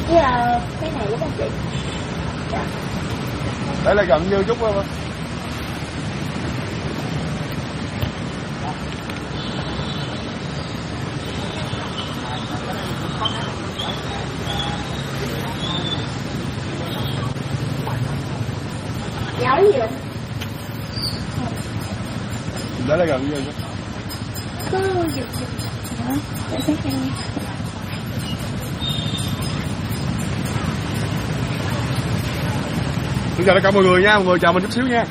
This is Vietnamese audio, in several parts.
Với cái này đúng không chị? Dạ. Để lại gần như chút không? Giấu gì vậy? Để lại gần như chút. Có giật để xét cho em. Xin chào tất cả mọi người nha, mọi người chào mình chút xíu nha.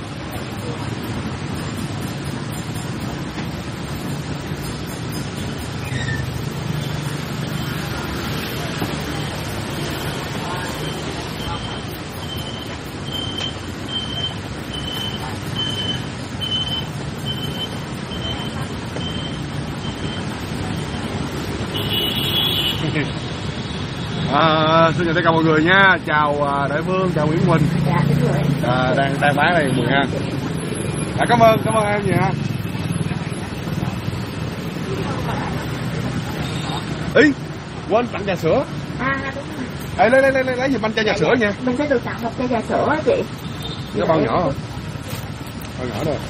Xin chào tất cả mọi người nha, chào Đại Vương, chào Nguyễn Huỳnh. Dạ, đúng rồi. Đang bán này mọi người ha. Cảm ơn em nhiều ha. Ý, quên tặng trà sữa. Đúng rồi. Lấy giùm anh chai trà sữa nha. Mình sẽ được tặng một chai trà sữa á chị. Cái bao nhỏ không? Bao nhỏ rồi.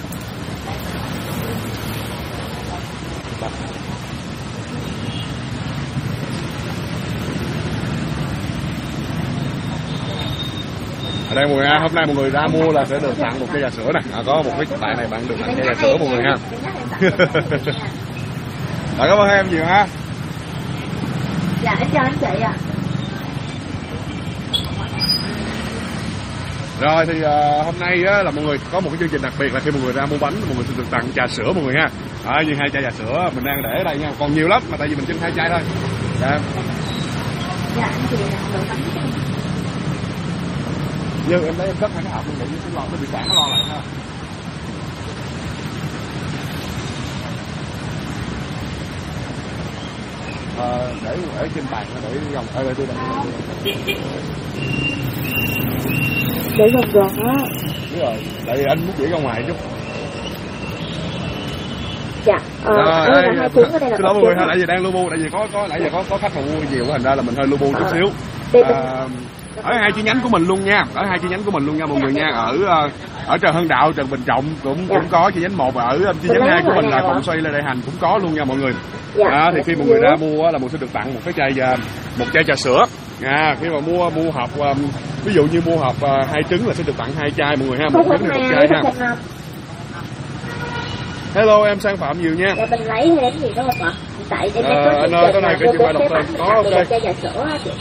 Ở đây mọi người ha, hôm nay mọi người ra mua là sẽ được tặng một chai trà sữa này. Có một cái tại này bạn được tặng chai trà sữa mọi người ha. Cảm ơn em nhiều ha. Dạ, em chào anh chị ạ. Rồi thì hôm nay á, là mọi người có một cái chương trình đặc biệt là khi mọi người ra mua bánh mọi người sẽ được tặng trà sữa mọi người ha. Như 2 chai trà sữa mình đang để ở đây nha, còn nhiều lắm mà tại vì mình chưng 2 chai thôi. Dạ. Dạ anh chị là đồ bánh. Như em lấy em cất 2 cái hộp luôn để cái lon nó bị cản nó lo lại ha. Để ở trên bàn để gần đây tôi để gần á. Đúng rồi, tại vì anh muốn chỉ ra ngoài chút. Dạ. Hai cuốn ở đây là mọi người ha, tại vì đang lu bu, tại vì có khách mà mua nhiều thành ra là mình hơi lu bu chút xíu. Ở 2 chi nhánh của mình luôn nha, mọi người nha, ở Trần Hưng Đạo, Trần Bình Trọng cũng có chi nhánh 1, ở chi nhánh 2 của mình là Cồn Xoay, Lê Đại Hành cũng có luôn nha mọi người. Thì khi mọi người ra mua là mình sẽ được tặng một chai trà sữa. Khi mà mua hộp ví dụ như mua hộp 2 trứng là sẽ được tặng 2 chai mọi người ha, 1 trứng thì 1 chai ha. Hello em Sang Phạm nhiều nha. Mình lấy hay gì đó không ạ? Tại em anh ơi cái này cái chưa phải đọc tên. Có ok. Chai trà sữa á chị.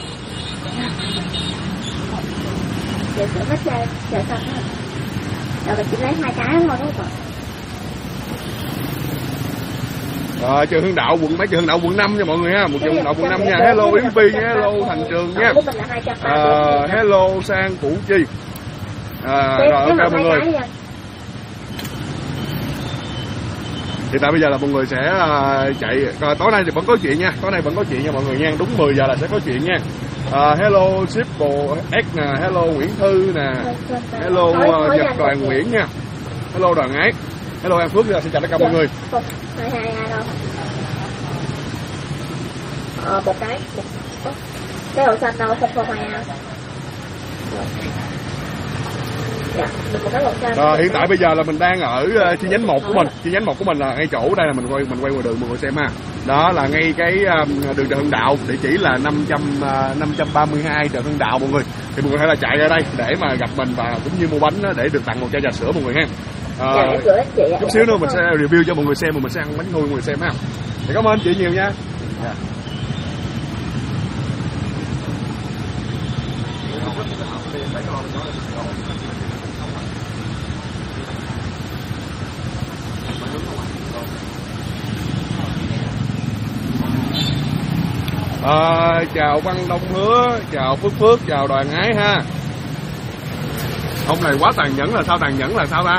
Trà sữa mất chai trà xanh á. Rồi mình chỉ lấy 2 cái thôi đúng không ạ? Trường Hưng Đạo quận 5 nha mọi người ha, Trường Hưng Đạo quận 5 nha. Hello Yến Phi nha, hello Thành Trường nha. Hello Sang Củ Chi. Rồi ok mọi người. Thì tại bây giờ là mọi người sẽ chạy, tối nay thì vẫn có chuyện nha, mọi người nha, đúng 10 giờ là sẽ có chuyện nha. Hello Shippo X nè, hello Nguyễn Thư nè, hello Nhật Đoàn Nguyễn nha, hello Đoàn Ái, hello em Phước, xin chào tất cả mọi người. 222 đâu? Một cái màu xanh đâu, 0022. Hiện tại bây giờ là mình đang ở chi nhánh 1 của mình. Chi nhánh 1 của mình là ngay chỗ đây là mình quay ngoài đường mọi người xem ha. Đó là ngay cái đường Trần Hưng Đạo, địa chỉ là 532 Trần Hưng Đạo mọi người. Thì mọi người có thể là chạy ra đây để mà gặp mình và cũng như mua bánh để được tặng một chai trà sữa mọi người ha. Chút xíu nữa mình sẽ review cho mọi người xem, mình sẽ ăn bánh thui mọi người xem ha. Thì cảm ơn chị nhiều nha. Chào Văn Đông Hứa, chào Phước, chào Đoàn Ái ha. Ông này quá tàn nhẫn là sao ta?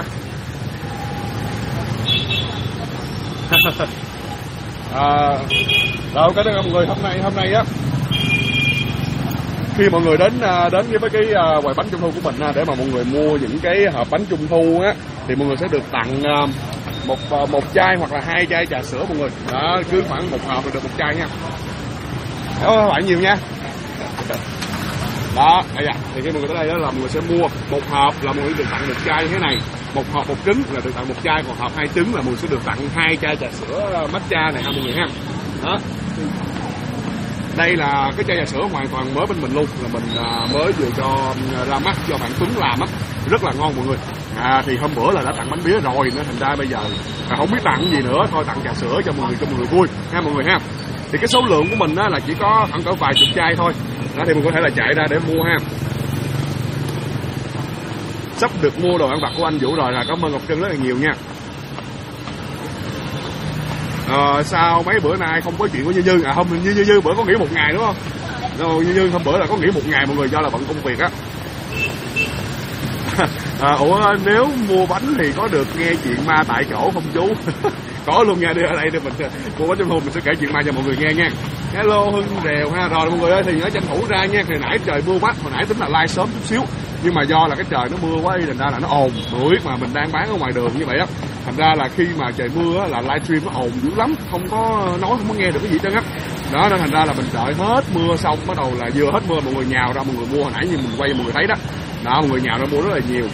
Rồi các mọi người, hôm nay á, khi mọi người đến với cái quầy bánh trung thu của mình để mà mọi người mua những cái hộp bánh trung thu á, thì mọi người sẽ được tặng một chai hoặc là 2 chai trà sữa mọi người. Đó, cứ khoảng 1 hộp là được 1 chai nha. Cảm ơn các bạn nhiều nha. Đó, đây ạ. Thì khi mọi người tới đây đó là mọi người sẽ mua một hộp là mọi người được tặng 1 chai như thế này, một hộp 1 trứng là được tặng 1 chai, còn hộp 2 trứng là mọi người sẽ được tặng 2 chai trà sữa matcha này ha mọi người ha. Đó. Đây là cái chai trà sữa hoàn toàn mới bên mình luôn, là mình mới vừa cho ra mắt do bạn Tuấn làm á, rất là ngon mọi người. Thì hôm bữa là đã tặng bánh bía rồi nên thành ra bây giờ không biết tặng gì nữa, thôi tặng trà sữa cho mọi người vui ha mọi người ha. Thì cái số lượng của mình á là chỉ có khoảng cỡ vài chục chai thôi. Đó, thì mình có thể là chạy ra để mua ha. Sắp được mua đồ ăn vặt của anh Vũ rồi, là cảm ơn Ngọc Trân rất là nhiều nha. Sao mấy bữa nay không có chuyện của Như Như? Không, Như bữa có nghỉ 1 ngày đúng không? Rồi Như hôm bữa là có nghỉ 1 ngày mọi người, do là bận công việc á. Ủa nếu mua bánh thì có được nghe chuyện ma tại chỗ không chú? Có luôn nha, đi ở đây thì mình mua bánh trung thu mình sẽ kể chuyện ma cho mọi người nghe nha. Hello Hưng Rèo ha. Rồi mọi người ơi, thì nó tranh thủ ra nha. Hồi nãy trời mưa quá, hồi nãy tính là like sớm chút xíu, nhưng mà do là cái trời nó mưa quá, thành ra là nó ồn. Mọi biết mà mình đang bán ở ngoài đường như vậy á, thành ra là khi mà trời mưa á là livestream nó ồn dữ lắm, không có nói, không có nghe được cái gì hết á. Đó nên thành ra là mình đợi hết mưa xong bắt đầu là vừa hết mưa mọi người nhào ra mọi người mua. Hồi nãy như mình quay mọi người thấy đó, mọi người nhào ra mua rất là nhiều.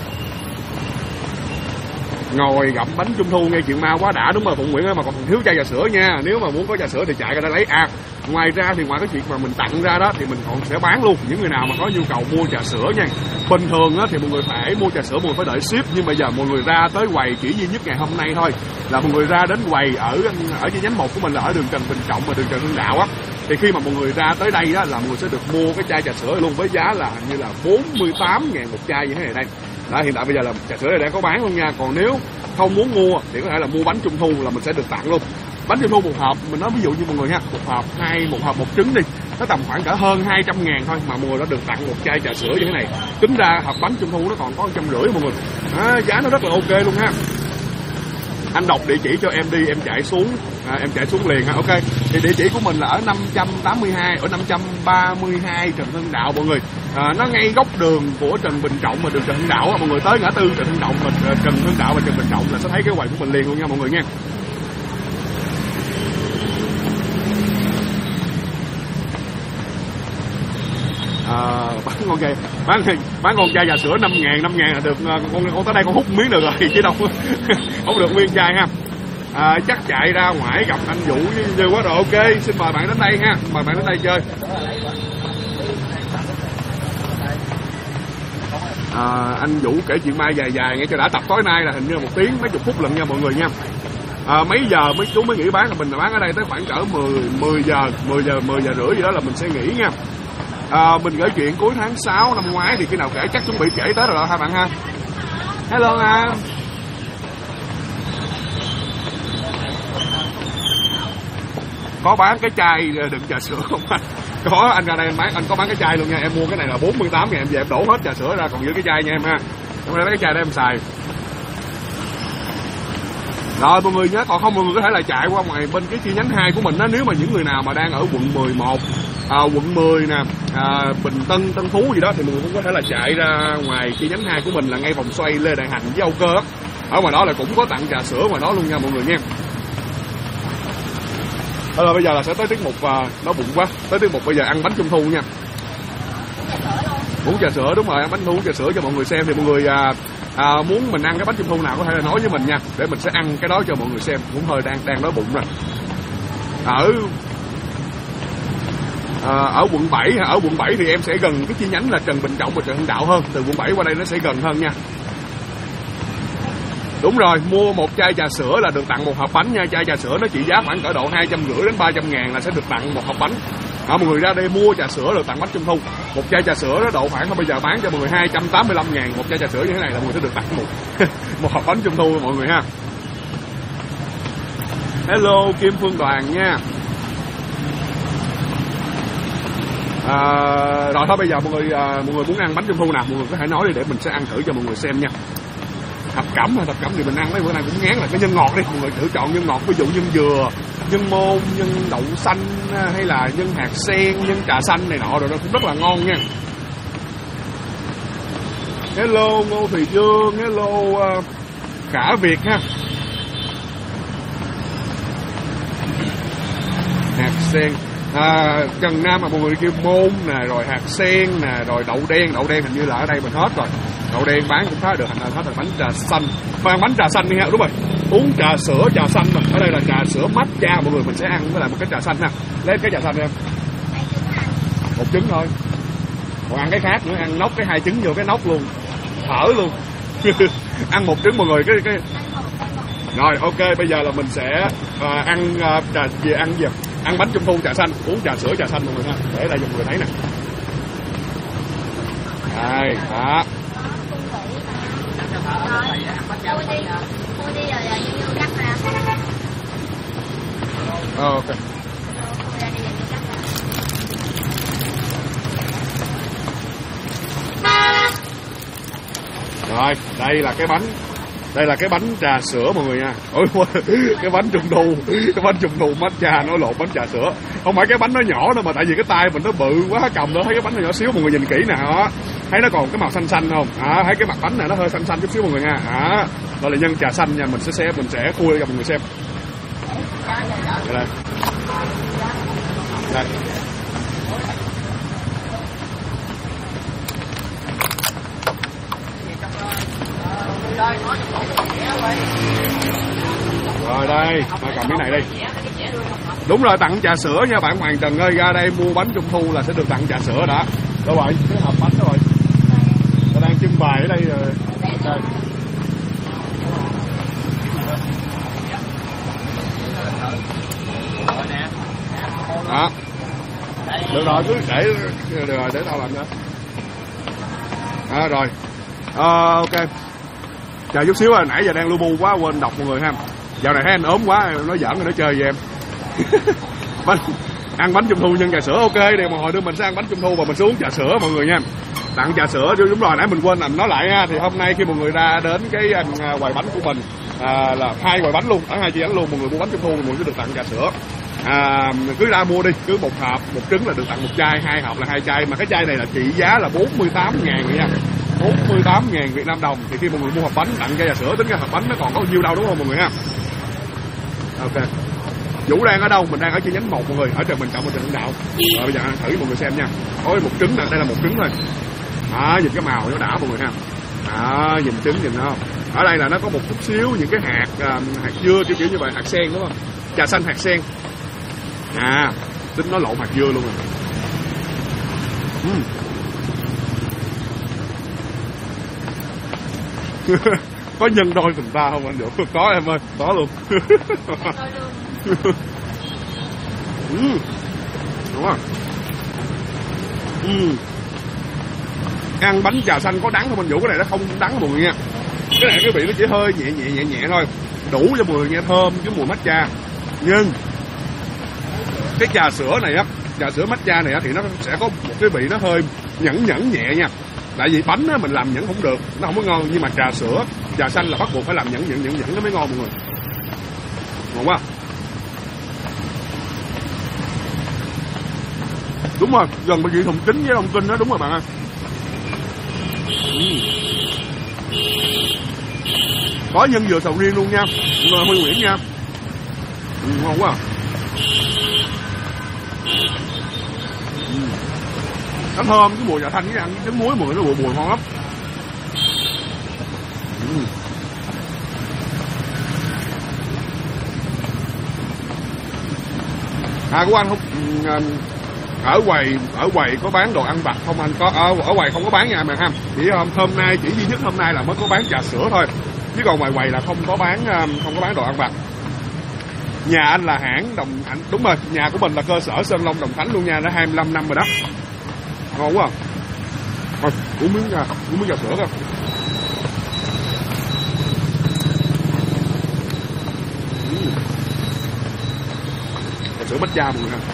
Ngồi gặm bánh trung thu nghe chuyện ma quá đã, đúng rồi Phụng Nguyễn ơi, mà còn thiếu chai trà sữa nha. Nếu mà muốn có trà sữa thì chạy ra đây lấy. Ngoài ra thì ngoài cái chuyện mà mình tặng ra đó thì mình còn sẽ bán luôn. Những người nào mà có nhu cầu mua trà sữa nha, bình thường á thì mọi người phải mua trà sữa, mọi người phải đợi ship, nhưng bây giờ mọi người ra tới quầy chỉ duy nhất ngày hôm nay thôi, là mọi người ra đến quầy ở chi nhánh 1 của mình là ở đường Trần Bình Trọng và đường Trần Hưng Đạo á. Thì khi mà mọi người ra tới đây á là mọi người sẽ được mua cái chai trà sữa luôn, với giá là hình như là 48.000 một chai như thế này đây. Đó, hiện tại bây giờ là trà sữa này đang có bán luôn nha. Còn nếu không muốn mua thì có thể là mua bánh trung thu là mình sẽ được tặng luôn. Bánh trung thu một hộp, mình nói ví dụ như mọi người ha, một hộp 1 trứng đi, nó tầm khoảng cỡ hơn 200.000 thôi, mà mọi người đã được tặng 1 chai trà sữa như thế này. Tính ra hộp bánh trung thu nó còn có 150 mọi người. Giá nó rất là ok luôn ha. Anh đọc địa chỉ cho em đi, em chạy xuống liền ha. Ok, thì địa chỉ của mình là ở 532 Trần Hưng Đạo mọi người. Nó ngay góc đường của Trần Bình Trọng và đường Trần Hưng Đạo á. Mọi người tới ngã tư Trần Hưng Đạo và Trần Bình Trọng là sẽ thấy cái quầy của mình liền luôn nha mọi người nha. Bán con chai trà sữa 5.000 là được. Con tới đây con hút miếng được rồi chứ đâu không được nguyên chai ha. Chắc chạy ra ngoài gặp anh Vũ như quá rồi. Ok, xin mời bạn đến đây ha, mời bạn đến đây chơi. Anh Vũ kể chuyện ma dài nghe cho đã. Tập tối nay là hình như là 1 tiếng mấy chục phút lận nha mọi người nha. Mấy giờ chú mới nghỉ bán, là mình bán ở đây tới khoảng cỡ 10 giờ rưỡi gì đó là mình sẽ nghỉ nha. Mình gửi chuyện cuối tháng 6 năm ngoái thì khi nào kể chắc chuẩn bị kể tới rồi đó hai bạn ha. Hello anh. Có bán cái chai đựng trà sữa không anh? Có, anh ra đây anh bán, anh có bán cái chai luôn nha. Em mua cái này là 48.000, em về em đổ hết trà sữa ra còn giữ cái chai nha em ha. Em lấy cái chai để em xài. Rồi mọi người nhé, còn không mọi người có thể là chạy qua ngoài bên cái chi nhánh 2 của mình đó. Nếu mà những người nào mà đang ở quận 11, quận 10 nè, Bình Tân, Tân Phú gì đó thì mọi người cũng có thể là chạy ra ngoài chi nhánh 2 của mình là ngay vòng xoay Lê Đại Hành với Âu Cơ. Ở ngoài đó là cũng có tặng trà sữa ngoài đó luôn nha mọi người nha. Bây giờ là sẽ tới tiết mục nó bụng quá. Tới tiết mục bây giờ ăn bánh trung thu nha. Uống trà sữa, đúng rồi, ăn bánh trung thu uống trà sữa cho mọi người xem. Thì mọi người muốn mình ăn cái bánh trung thu nào có thể là nói với mình nha, để mình sẽ ăn cái đó cho mọi người xem. Cũng hơi đang đói bụng rồi. Ở quận 7 ở quận 7 thì em sẽ gần cái chi nhánh là Trần Bình Trọng và Trần Hưng Đạo hơn. Từ quận 7 qua đây nó sẽ gần hơn nha. Đúng rồi, mua 1 chai trà sữa là được tặng 1 hộp bánh nha. Chai trà sữa nó trị giá khoảng cỡ độ 250 đến 300.000 là sẽ được tặng 1 hộp bánh. Mọi người ra đây mua trà sữa được tặng bánh trung thu. 1 chai trà sữa nó độ khoảng bây giờ bán cho mọi người 285.000. 1 chai trà sữa như thế này là mọi người sẽ được tặng một hộp bánh trung thu mọi người ha. Hello Kim Phương Đoàn nha. Rồi thôi bây giờ mọi người muốn ăn bánh trung thu nào mọi người có thể nói đi để mình sẽ ăn thử cho mọi người xem nha. Thập cẩm thì mình ăn mấy bữa nay cũng ngán là cái nhân ngọt đi, mọi người thử chọn nhân ngọt, ví dụ nhân dừa, nhân môn, nhân đậu xanh hay là nhân hạt sen, nhân trà xanh này nọ rồi nó cũng rất là ngon nha. Hello Ngô Thùy Dương, hello Khả Việt ha. Hạt sen Trần Nam mà mọi người kêu môn nè, rồi hạt sen nè, rồi đậu đen hình như là ở đây mình hết rồi. Đậu đen bán cũng khá được, thành ra hết rồi. Bánh trà xanh, mang bánh trà xanh đi ha, đúng rồi. Uống trà sữa trà xanh mà. Ở đây là trà sữa matcha, mọi người mình sẽ ăn với lại một cái trà xanh ha. Lấy cái trà xanh em. Một trứng thôi. Còn ăn cái khác nữa, ăn nóc cái 2 trứng vô cái nóc luôn. Thở luôn. Ăn một trứng mọi người cái. Rồi ok, bây giờ là mình sẽ ăn trà gì, ăn gì? Ăn bánh trung thu trà xanh, uống trà sữa trà xanh mọi người ha. Để đây cho mọi người thấy nè. Đây, đó. Ok. Rồi, đây là cái bánh. Đây là cái bánh trà sữa mọi người nha. Ôi, cái bánh trung thu matcha nó lộn bánh trà sữa. Không phải cái bánh nó nhỏ đâu mà tại vì cái tay mình nó bự quá cầm đó, thấy cái bánh nó nhỏ xíu mọi người nhìn kỹ nè đó. Thấy nó còn cái màu xanh xanh không? Thấy cái mặt bánh này nó hơi xanh xanh chút xíu mọi người nha. Đó là nhân trà xanh nha, mình sẽ khui cho mọi người xem. Đây. Đây. Rồi đây, ta cầm cái này đi. Đúng rồi, tặng trà sữa nha bạn Hoàng Trần ơi, ra đây mua bánh trung thu là sẽ được tặng trà sữa đã. Đâu rồi, cái hộp bánh đó rồi. Ta đang trưng bày ở đây rồi. Đây. Đó. Được rồi, cứ để tao làm nữa. Rồi. Ok. Chờ chút xíu rồi, nãy giờ đang lu bu quá quên đọc mọi người ha. Dạo này thấy anh ốm quá, nói giỡn rồi nó chơi với em. Ăn bánh trung thu nhân trà sữa ok, thì một hồi đưa mình sẽ ăn bánh trung thu và mình sẽ uống trà sữa mọi người nha. Tặng trà sữa, đúng rồi, nãy mình quên làm nói lại ha. Thì hôm nay khi mọi người ra đến cái quầy bánh của mình là 2 quầy bánh luôn, ở 2 chi nhánh luôn, mọi người mua bánh trung thu mọi người sẽ được tặng trà sữa. Cứ ra mua đi, cứ 1 hộp 1 trứng là được tặng 1 chai, 2 hộp là 2 chai, mà cái chai này là trị giá là 48.000 rồi nha. 48.000 Việt Nam đồng. Thì khi mọi người mua hộp bánh tặng chai trà sữa, tính ra hộp bánh nó còn có nhiêu đâu đúng không mọi người ha. Ok. Vũ đang ở đâu? Mình đang ở chi nhánh 1 mọi người, ở Trần Bình Trọng, ở Trần Hưng Đạo. Rồi bây giờ ăn thử mọi người xem nha. Ôi 1 trứng nè, đây là 1 trứng thôi. Nhìn cái màu nó đã mọi người ha. Nhìn trứng nhìn nó không? Ở đây là nó có một chút xíu những cái hạt dưa kiểu như vậy, hạt sen đúng không? Trà xanh hạt sen. Tính nó lộn hạt dưa luôn rồi. Có nhân đôi tình ta không anh Vũ? Có em ơi, có luôn. Đúng không? Ăn bánh trà xanh có đắng không anh Vũ? Cái này nó không đắng mọi người nha. Cái này cái vị nó chỉ hơi nhẹ thôi, đủ cho mọi người nghe thơm cái mùi matcha. Nhưng cái trà sữa này á, trà sữa matcha này á thì nó sẽ có một cái vị nó hơi nhẫn nhẹ nha. Tại vì bánh á mình làm nhẫn không được, nó không có ngon, nhưng mà trà sữa, trà xanh là bắt buộc phải làm nhẫn nó mới ngon mọi người. Ngon quá. Đúng rồi, gần bị thùng kính với đồng kinh đó, đúng rồi bạn ơi. Có nhân dừa sầu riêng luôn nha, Huy Nguyễn nha. Ngon quá. Nó thơm, cái mùi trà thanh với ăn trứng muối mọi người, nó bùi ngon lắm. Của anh không ở quầy có bán đồ ăn vặt không anh? Có ở quầy không có bán nha mà ha. Chỉ hôm nay chỉ duy nhất hôm nay là mới có bán trà sữa thôi, chứ còn ngoài quầy là không có bán đồ ăn vặt. Nhà anh là hãng Đồng Thạnh, đúng rồi, nhà của mình là cơ sở Sơn Long Đồng Thánh luôn nha, đã 25 năm rồi đó. Ngon quá. Thôi, uống miếng trà sữa coi. Trà sữa matcha mọi người ha.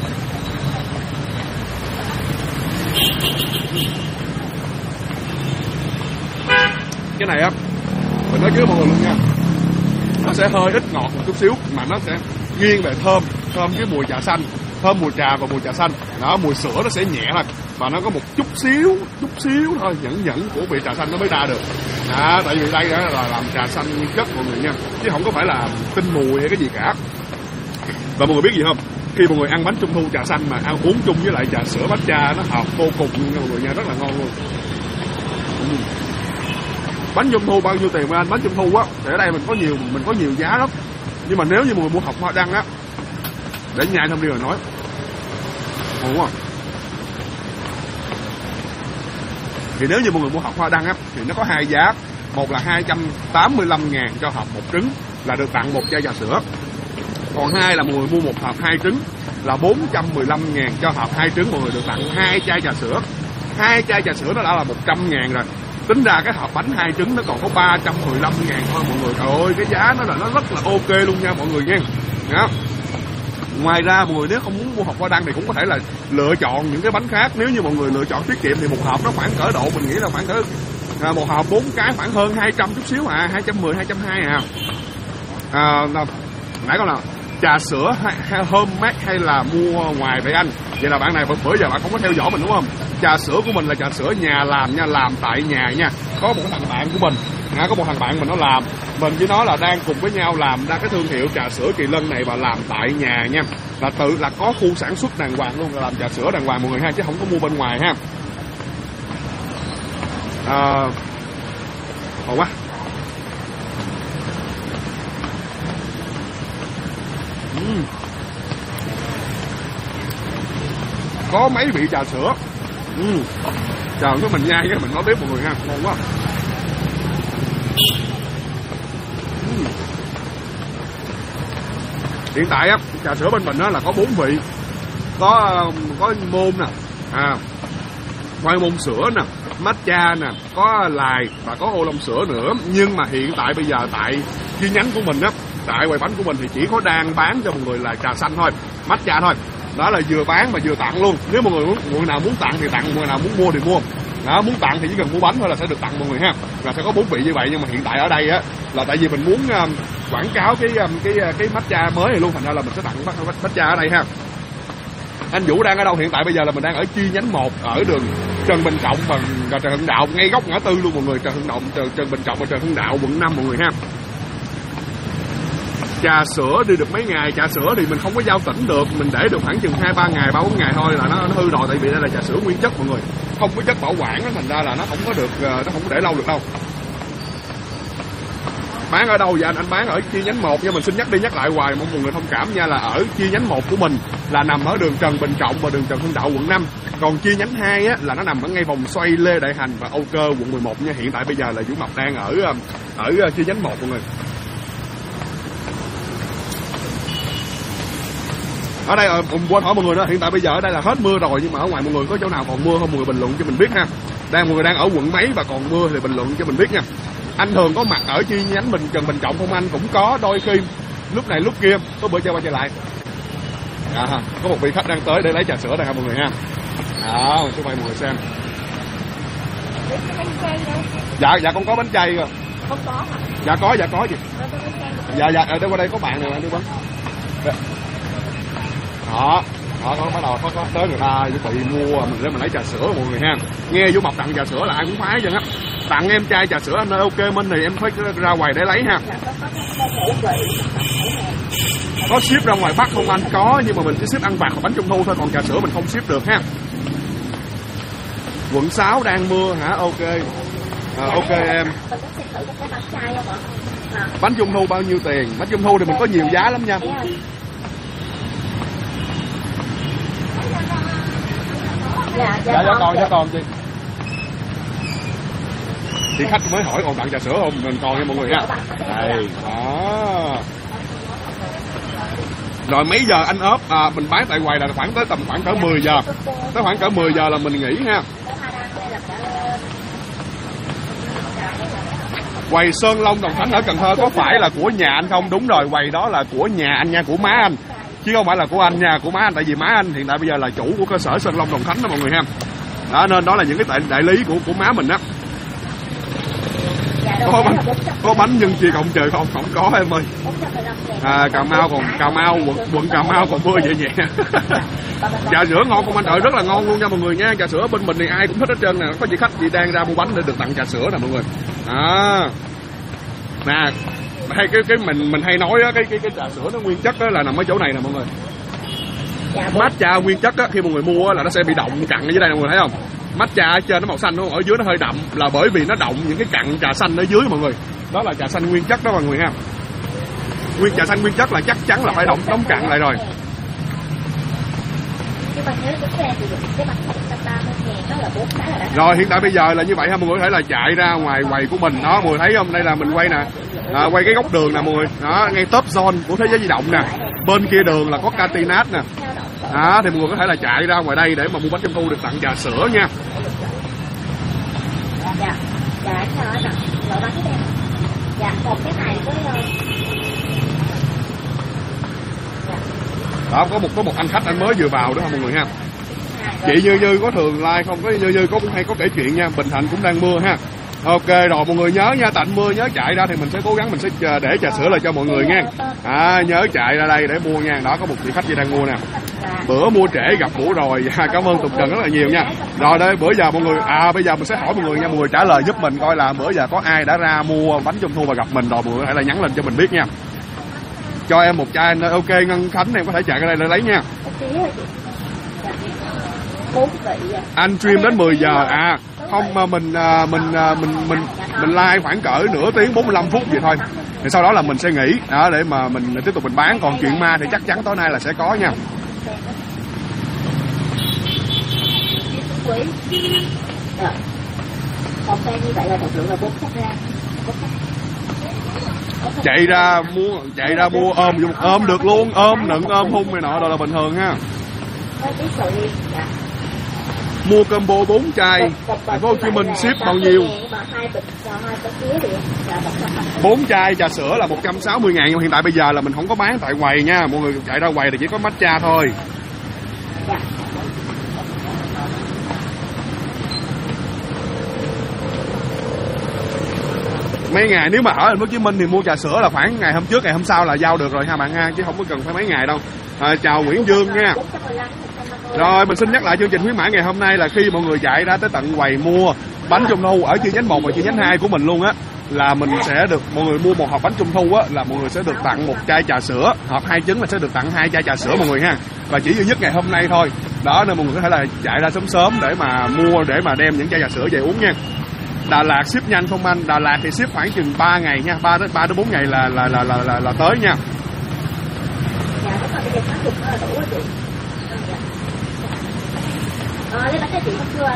Cái này á, mình nói với mọi người luôn nha, nó sẽ hơi ít ngọt một chút xíu, mà nó sẽ nghiêng về thơm cái mùi trà xanh, thơm mùi trà và mùi trà xanh. Đó, mùi sữa nó sẽ nhẹ thôi, và nó có một chút xíu thôi, nhẫn của vị trà xanh nó mới ra được. Tại vì đây đó là làm trà xanh nguyên chất mọi người nha, chứ không có phải là tinh mùi hay cái gì cả. Và mọi người biết gì không? khi mọi người ăn bánh trung thu trà xanh mà ăn uống chung với lại trà sữa matcha nó hợp vô cùng nha mọi người nha, rất là ngon luôn. Bánh trung thu bao nhiêu tiền mà anh? Bánh trung thu á thì ở đây mình có nhiều giá lắm, nhưng mà nếu như mọi người mua hộp hoa đăng á, để nhai thêm đi rồi nói. Ngon quá. Thì nếu như mọi người mua hộp hoa đăng á thì nó có hai giá, một là 285.000 cho hộp 1 trứng là được tặng 1 chai trà sữa, còn hai là mọi người mua một hộp 2 trứng là 415.000 cho hộp 2 trứng, mọi người được tặng 2 chai trà sữa. 2 chai trà sữa nó đã là 100.000 rồi, tính ra cái hộp bánh 2 trứng nó còn có 315.000 thôi mọi người. Trời ơi, cái giá nó rất là ok luôn nha mọi người nha. Đó. Ngoài ra mọi người nếu không muốn mua hộp hoa đăng thì cũng có thể là lựa chọn những cái bánh khác. Nếu như mọi người lựa chọn tiết kiệm thì một hộp nó khoảng cỡ độ, mình nghĩ là khoảng cỡ một hộp 4 cái khoảng hơn 200 chút xíu 210, 220 nãy câu nào trà sữa homemade hay là mua ngoài vậy anh? Vậy là bạn này bữa giờ bạn không có theo dõi mình đúng không? Trà sữa của mình là trà sữa nhà làm nha, làm tại nhà nha. Có một thằng bạn của mình, có một thằng bạn mình nó làm, mình với nó là đang cùng với nhau làm ra cái thương hiệu trà sữa Kỳ Lân này và làm tại nhà nha. Là tự là có khu sản xuất đàng hoàng luôn, là làm trà sữa đàng hoàng mọi người ha, chứ không có mua bên ngoài ha. Ngon quá. Có mấy vị trà sữa. Chờ cái mình nhai cái mình nói tiếp mọi người ha, ngon quá. Hiện tại á trà sữa bên mình đó là có 4 vị, có môn nè, khoai môn sữa nè, matcha nè, có lài và có ô long sữa nữa. Nhưng mà hiện tại bây giờ tại chi nhánh của mình á, tại quầy bánh của mình thì chỉ có đang bán cho mọi người là trà xanh thôi, matcha thôi. Đó là vừa bán mà vừa tặng luôn. Nếu mọi người nào muốn tặng thì tặng, mọi người nào muốn mua thì mua. Đó, muốn tặng thì chỉ cần mua bánh thôi là sẽ được tặng mọi người ha. Là sẽ có 4 vị như vậy. Nhưng mà hiện tại ở đây á là tại vì mình muốn quảng cáo cái matcha mới này luôn, thành ra là mình sẽ tặng matcha ở đây ha. Anh Vũ đang ở đâu? Hiện tại bây giờ là mình đang ở chi nhánh 1 ở đường Trần Bình Trọng và Trần Hưng Đạo, ngay góc ngã tư luôn mọi người. Trần Bình Trọng và Trần Hưng Đạo, quận 5 mọi người ha. Trà sữa đi được mấy ngày, trà sữa thì mình không có giao tỉnh được, mình để được khoảng chừng 2-3 ngày, 3-4 ngày thôi là nó hư rồi, tại vì đây là trà sữa nguyên chất mọi người, không có chất bảo quản, thành ra là nó không có được, nó không có để lâu được đâu. Bán ở đâu vậy anh? Anh bán ở chi nhánh 1 nha, mình xin nhắc đi nhắc lại hoài, mong mọi người thông cảm nha, là ở chi nhánh 1 của mình là nằm ở đường Trần Bình Trọng và đường Trần Hưng Đạo, quận 5. Còn chi nhánh 2 á là nó nằm ở ngay vòng xoay Lê Đại Hành và Âu Cơ, quận 11 nha. Hiện tại bây giờ là Vũ Mập đang ở chi nhánh 1 mọi người. Ở đây quên hỏi mọi người đó, hiện tại bây giờ ở đây là hết mưa rồi, nhưng mà ở ngoài mọi người có chỗ nào còn mưa không, mọi người bình luận cho mình biết ha. Mọi người đang ở quận mấy và còn mưa thì bình luận cho mình biết nha. Anh thường có mặt ở chi nhánh mình Trần Bình Trọng không anh? Cũng có đôi khi lúc này lúc kia, có bữa chơi qua chơi lại. Có một vị khách đang tới để lấy trà sữa đây ha mọi người ha. Đó, số bay mọi người xem. Dạ con có bánh chay rồi. Không có hả? Dạ có gì. Dạ ở đây qua đây có bạn này đi bánh. Đó bắt đầu có tới người ta chuẩn bị mua mình để mình lấy trà sữa mọi người ha. Nghe Vũ Mập tặng trà sữa là ai cũng khoái vậy á. Tặng em chai trà sữa anh ơi, ok Minh thì em phải ra ngoài để lấy ha. Có ship ra ngoài Bắc không anh? Có, nhưng mà mình chỉ ship ăn vặt và bánh trung thu thôi, còn trà sữa mình không ship được ha. Quận 6 đang mưa hả? Ok. Ok em. Bánh trung thu bao nhiêu tiền? Bánh trung thu thì mình có nhiều giá lắm nha. Dạ còn chị. Chị khách mới hỏi còn tặng trà sữa không? Mình còn nha mọi người nha. Đây, đó. Rồi mấy giờ anh ốp? Mình bán tại quầy là khoảng cỡ 10 giờ. Tới khoảng cỡ 10 giờ là mình nghỉ ha. Quầy Sơn Long Đồng Khánh ở Cần Thơ có phải là của nhà anh không? Đúng rồi, quầy đó là của nhà anh nha, của má anh, chứ không phải là của anh nha, của má anh. Tại vì má anh hiện tại bây giờ là chủ của cơ sở Sơn Long Đồng Khánh đó mọi người ha. Đó, nên đó là những cái đại lý của má mình á. Có bánh nhân chia cộng trời không có em ơi. Cà Mau quận Cà Mau còn mưa vậy nhẹ. Trà sữa ngon không anh? Trời, rất là ngon luôn nha mọi người nha. Trà sữa bên mình thì ai cũng thích hết trơn nè. Có chị khách chị đang ra mua bánh để được tặng trà sữa nè mọi người. Nè, hay cái mình hay nói á, cái trà sữa nó nguyên chất đó là nằm ở chỗ này nè mọi người. Matcha nguyên chất á, khi mọi người mua á, là nó sẽ bị đọng cặn ở dưới đây mọi người thấy không? Matcha ở trên nó màu xanh, ở dưới nó hơi đậm, là bởi vì nó đọng những cái cặn trà xanh ở dưới mọi người. Đó là trà xanh nguyên chất đó mọi người ha. Nguyên trà xanh nguyên chất là chắc chắn là phải đóng cặn lại rồi. Rồi hiện tại bây giờ là như vậy ha, mọi người có thể là chạy ra ngoài quầy của mình đó, mọi người thấy không? Đây là mình quay nè, quay cái góc đường nè mọi người, đó ngay top zone của Thế Giới Di Động nè, bên kia đường là có Catinat nè, đó thì mọi người có thể là chạy ra ngoài đây để mà mua bánh trung thu được tặng trà sữa nha. Đó có một anh khách anh mới vừa vào đó mọi người ha. Chị Như có thường like không? Có Như có hay có kể chuyện nha. Bình Thạnh cũng đang mưa ha. Ok rồi mọi người nhớ nha, tạnh mưa nhớ chạy ra thì mình sẽ cố gắng mình sẽ để trà sữa lại cho mọi người nha. Nhớ chạy ra đây để mua nha. Đó có một chị khách gì đang mua nè. Bữa mua trễ gặp bữa rồi. Cảm ơn Tùng Trần rất là nhiều nha. Rồi đây bữa giờ mọi người bây giờ mình sẽ hỏi mọi người nha, mọi người trả lời giúp mình coi là bữa giờ có ai đã ra mua bánh trung thu và gặp mình rồi, mọi người có thể là nhắn lên cho mình biết nha. Cho em một chai ok Ngân Khánh, em có thể chạy ra đây để lấy nha. Anh stream đến 10 giờ không mà mình like khoảng cỡ nửa tiếng 45 phút vậy thôi. Thì sau đó là mình sẽ nghỉ đó để mà mình tiếp tục mình bán, còn chuyện ma thì chắc chắn tối nay là sẽ có nha. Chạy ra mua ôm được luôn, đừng ôm hung này nọ đó là bình thường ha. Mua combo 4 chai Thành phố Hồ Chí Minh ship bao nhiêu? 4 chai trà sữa là 160.000, nhưng hiện tại bây giờ là mình không có bán tại quầy nha. Mọi người chạy ra quầy thì chỉ có matcha thôi. Mấy ngày nếu mà ở Thành phố Hồ Chí Minh thì mua trà sữa là khoảng ngày hôm trước ngày hôm sau là giao được rồi ha bạn ha, chứ không có cần phải mấy ngày đâu. Chào Nguyễn Dương nha. Rồi mình xin nhắc lại chương trình khuyến mãi ngày hôm nay là khi mọi người chạy ra tới tận quầy mua bánh trung thu ở chi nhánh 1 và chi nhánh 2 của mình luôn á, là mình sẽ được, mọi người mua một hộp bánh trung thu á là mọi người sẽ được tặng một chai trà sữa, hộp 2 trứng là sẽ được tặng 2 chai trà sữa mọi người ha. Và chỉ duy nhất ngày hôm nay thôi. Đó nên mọi người có thể là chạy ra sớm để mà mua, để mà đem những chai trà sữa về uống nha. Đà Lạt ship nhanh không anh? Đà Lạt thì ship khoảng chừng 3 ngày nha, 3 đến 4 ngày là tới nha. Lấy bánh cho chị không chưa?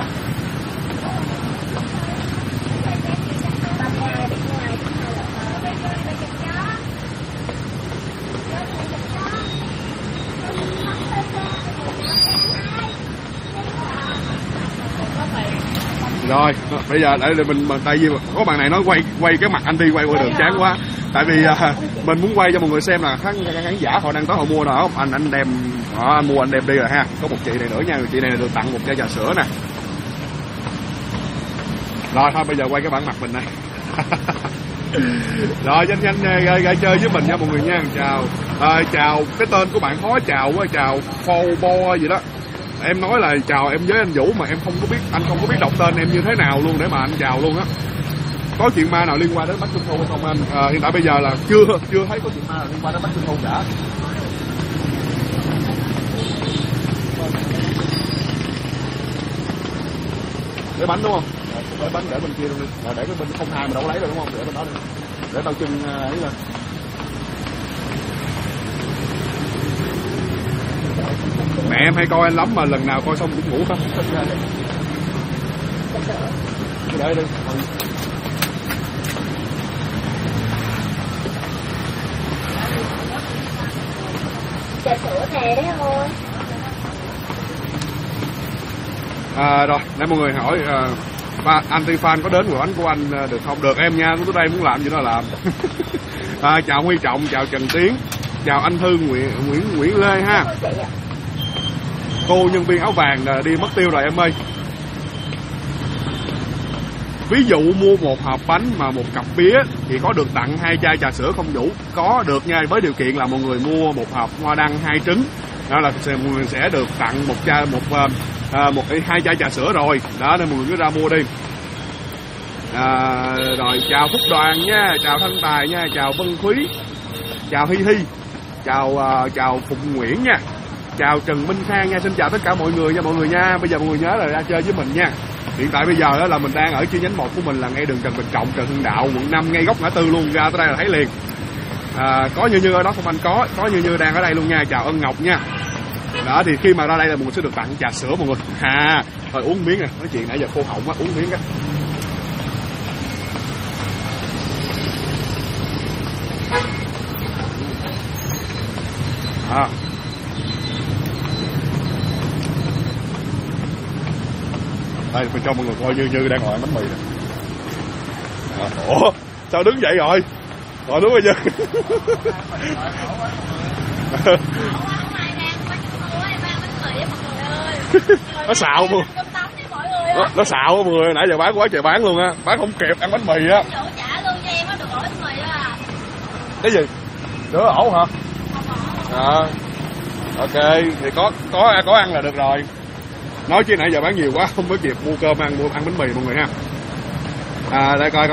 Rồi bây giờ để mình tại vì có bạn này nói quay cái mặt anh đi quay qua đường chán quá, tại vì mình muốn quay cho mọi người xem là khán giả họ đang tới họ mua đó, anh đem anh mua anh đem đi rồi ha. Có một chị này nữa nha, chị này được tặng một chai trà sữa nè. Rồi thôi bây giờ quay cái bản mặt mình này. Rồi nhanh ra chơi với mình nha mọi người nha. Chào cái tên của bạn khó chào quá, chào Bo gì đó. Em nói là chào em với anh Vũ mà em không có biết, anh không có biết đọc tên em như thế nào luôn để mà anh chào luôn á. Có chuyện ma nào liên quan đến bánh trung thu hay không anh? Hiện tại bây giờ là chưa thấy có chuyện ma nào liên quan đến bánh trung thu cả. Để bánh đúng không? Để bánh để bên kia luôn đi. Để cái bên 02 mình đâu có lấy rồi đúng không? Để bên đó đi. Để tao chưng ấy lên. Mẹ em hay coi anh lắm mà lần nào coi xong cũng ngủ không? Để đi. Trà sữa nè đấy thôi. Rồi, để mọi người hỏi anti-fan có đến của anh của anh được không? Được em nha, tôi đây muốn làm gì đó làm. Chào Huy Trọng, chào Trần Tiến, chào anh Thư Nguyễn Lê ha. Cô nhân viên áo vàng đi mất tiêu rồi em ơi. Ví dụ mua một hộp bánh mà một cặp bía thì có được tặng 2 chai trà sữa không Vũ? Có được nha, với điều kiện là mọi người mua một hộp hoa đăng 2 trứng. Đó là mọi người sẽ được tặng 2 chai trà sữa rồi. Đó nên mọi người cứ ra mua đi. Rồi chào Phúc Đoàn nha, chào Thanh Tài nha, chào Vân Thúy, chào Hi Hi, chào Phụng Nguyễn nha. chào Trần Minh Khang nha, xin chào tất cả mọi người nha. Bây giờ mọi người nhớ là ra chơi với mình nha. Hiện tại bây giờ đó là mình đang ở chi nhánh 1 của mình là ngay đường Trần Bình Trọng, Trần Hưng Đạo, quận 5, ngay góc ngã tư luôn, ra tới đây là thấy liền. Có Như ở đó không anh, có Như đang ở đây luôn nha, chào Ân Ngọc nha. Đó thì khi mà ra đây là mọi người sẽ được tặng trà sữa mọi người. Thôi uống miếng nè, nói chuyện nãy giờ khô họng quá, uống miếng cái. Đây mình cho mọi người coi Như đang ngồi ăn bánh mì nè. Ủa sao đứng dậy rồi? Rồi đúng rồi Như. Nó xạo luôn. Nó xạo mọi người, nãy giờ bán quá trời bán luôn á, bán không kịp ăn bánh mì á. Cái gì? Đứa ổ hả? Ok, thì có ăn là được rồi. Nói chứ nãy giờ bán nhiều quá không có kịp mua cơm ăn bánh mì mọi người ha. Đây coi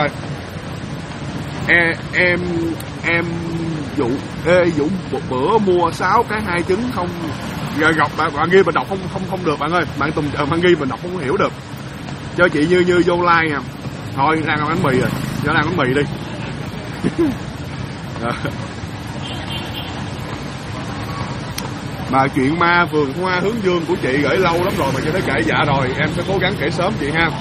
em Dũng một bữa mua 6 cái 2 trứng không gặp bạn ghi mình đọc không được bạn ơi, bạn ghi mình đọc không hiểu được. Cho chị Như vô like nha. Thôi đang ăn bánh mì rồi, cho ăn bánh mì đi. Mà chuyện ma vườn hoa hướng dương của chị gửi lâu lắm rồi mà chưa thấy kể. Dạ rồi, em sẽ cố gắng kể sớm chị ha.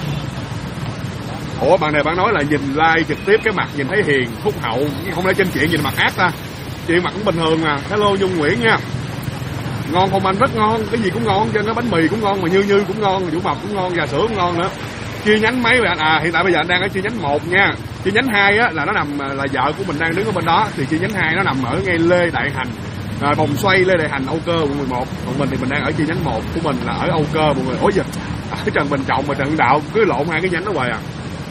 Ủa bạn này bạn nói là nhìn like trực tiếp cái mặt nhìn thấy hiền phúc hậu, không lẽ trên chuyện nhìn mặt ác ta? Chuyện mặt cũng bình thường mà. Hello Nhung Nguyễn nha. Ngon không anh? Rất ngon, cái gì cũng ngon trên đó, bánh mì cũng ngon mà Như cũng ngon, Vũ Mập cũng ngon, trà sữa cũng ngon nữa. Chi nhánh mấy vậy anh? Hiện tại bây giờ anh đang ở chi nhánh 1 nha. Chi nhánh 2 á là nó nằm là vợ của mình đang đứng ở bên đó, thì chi nhánh 2 nó nằm ở ngay Lê Đại Hành. Vòng xoay Lê Đại Hành, Âu Cơ quận 11. Còn mình thì mình đang ở chi nhánh 1 của mình là ở Âu Cơ mọi người. Ủa giờ ở Trần Bình Trọng và Trần Hưng Đạo cứ lộn hai cái nhánh đó hoài à.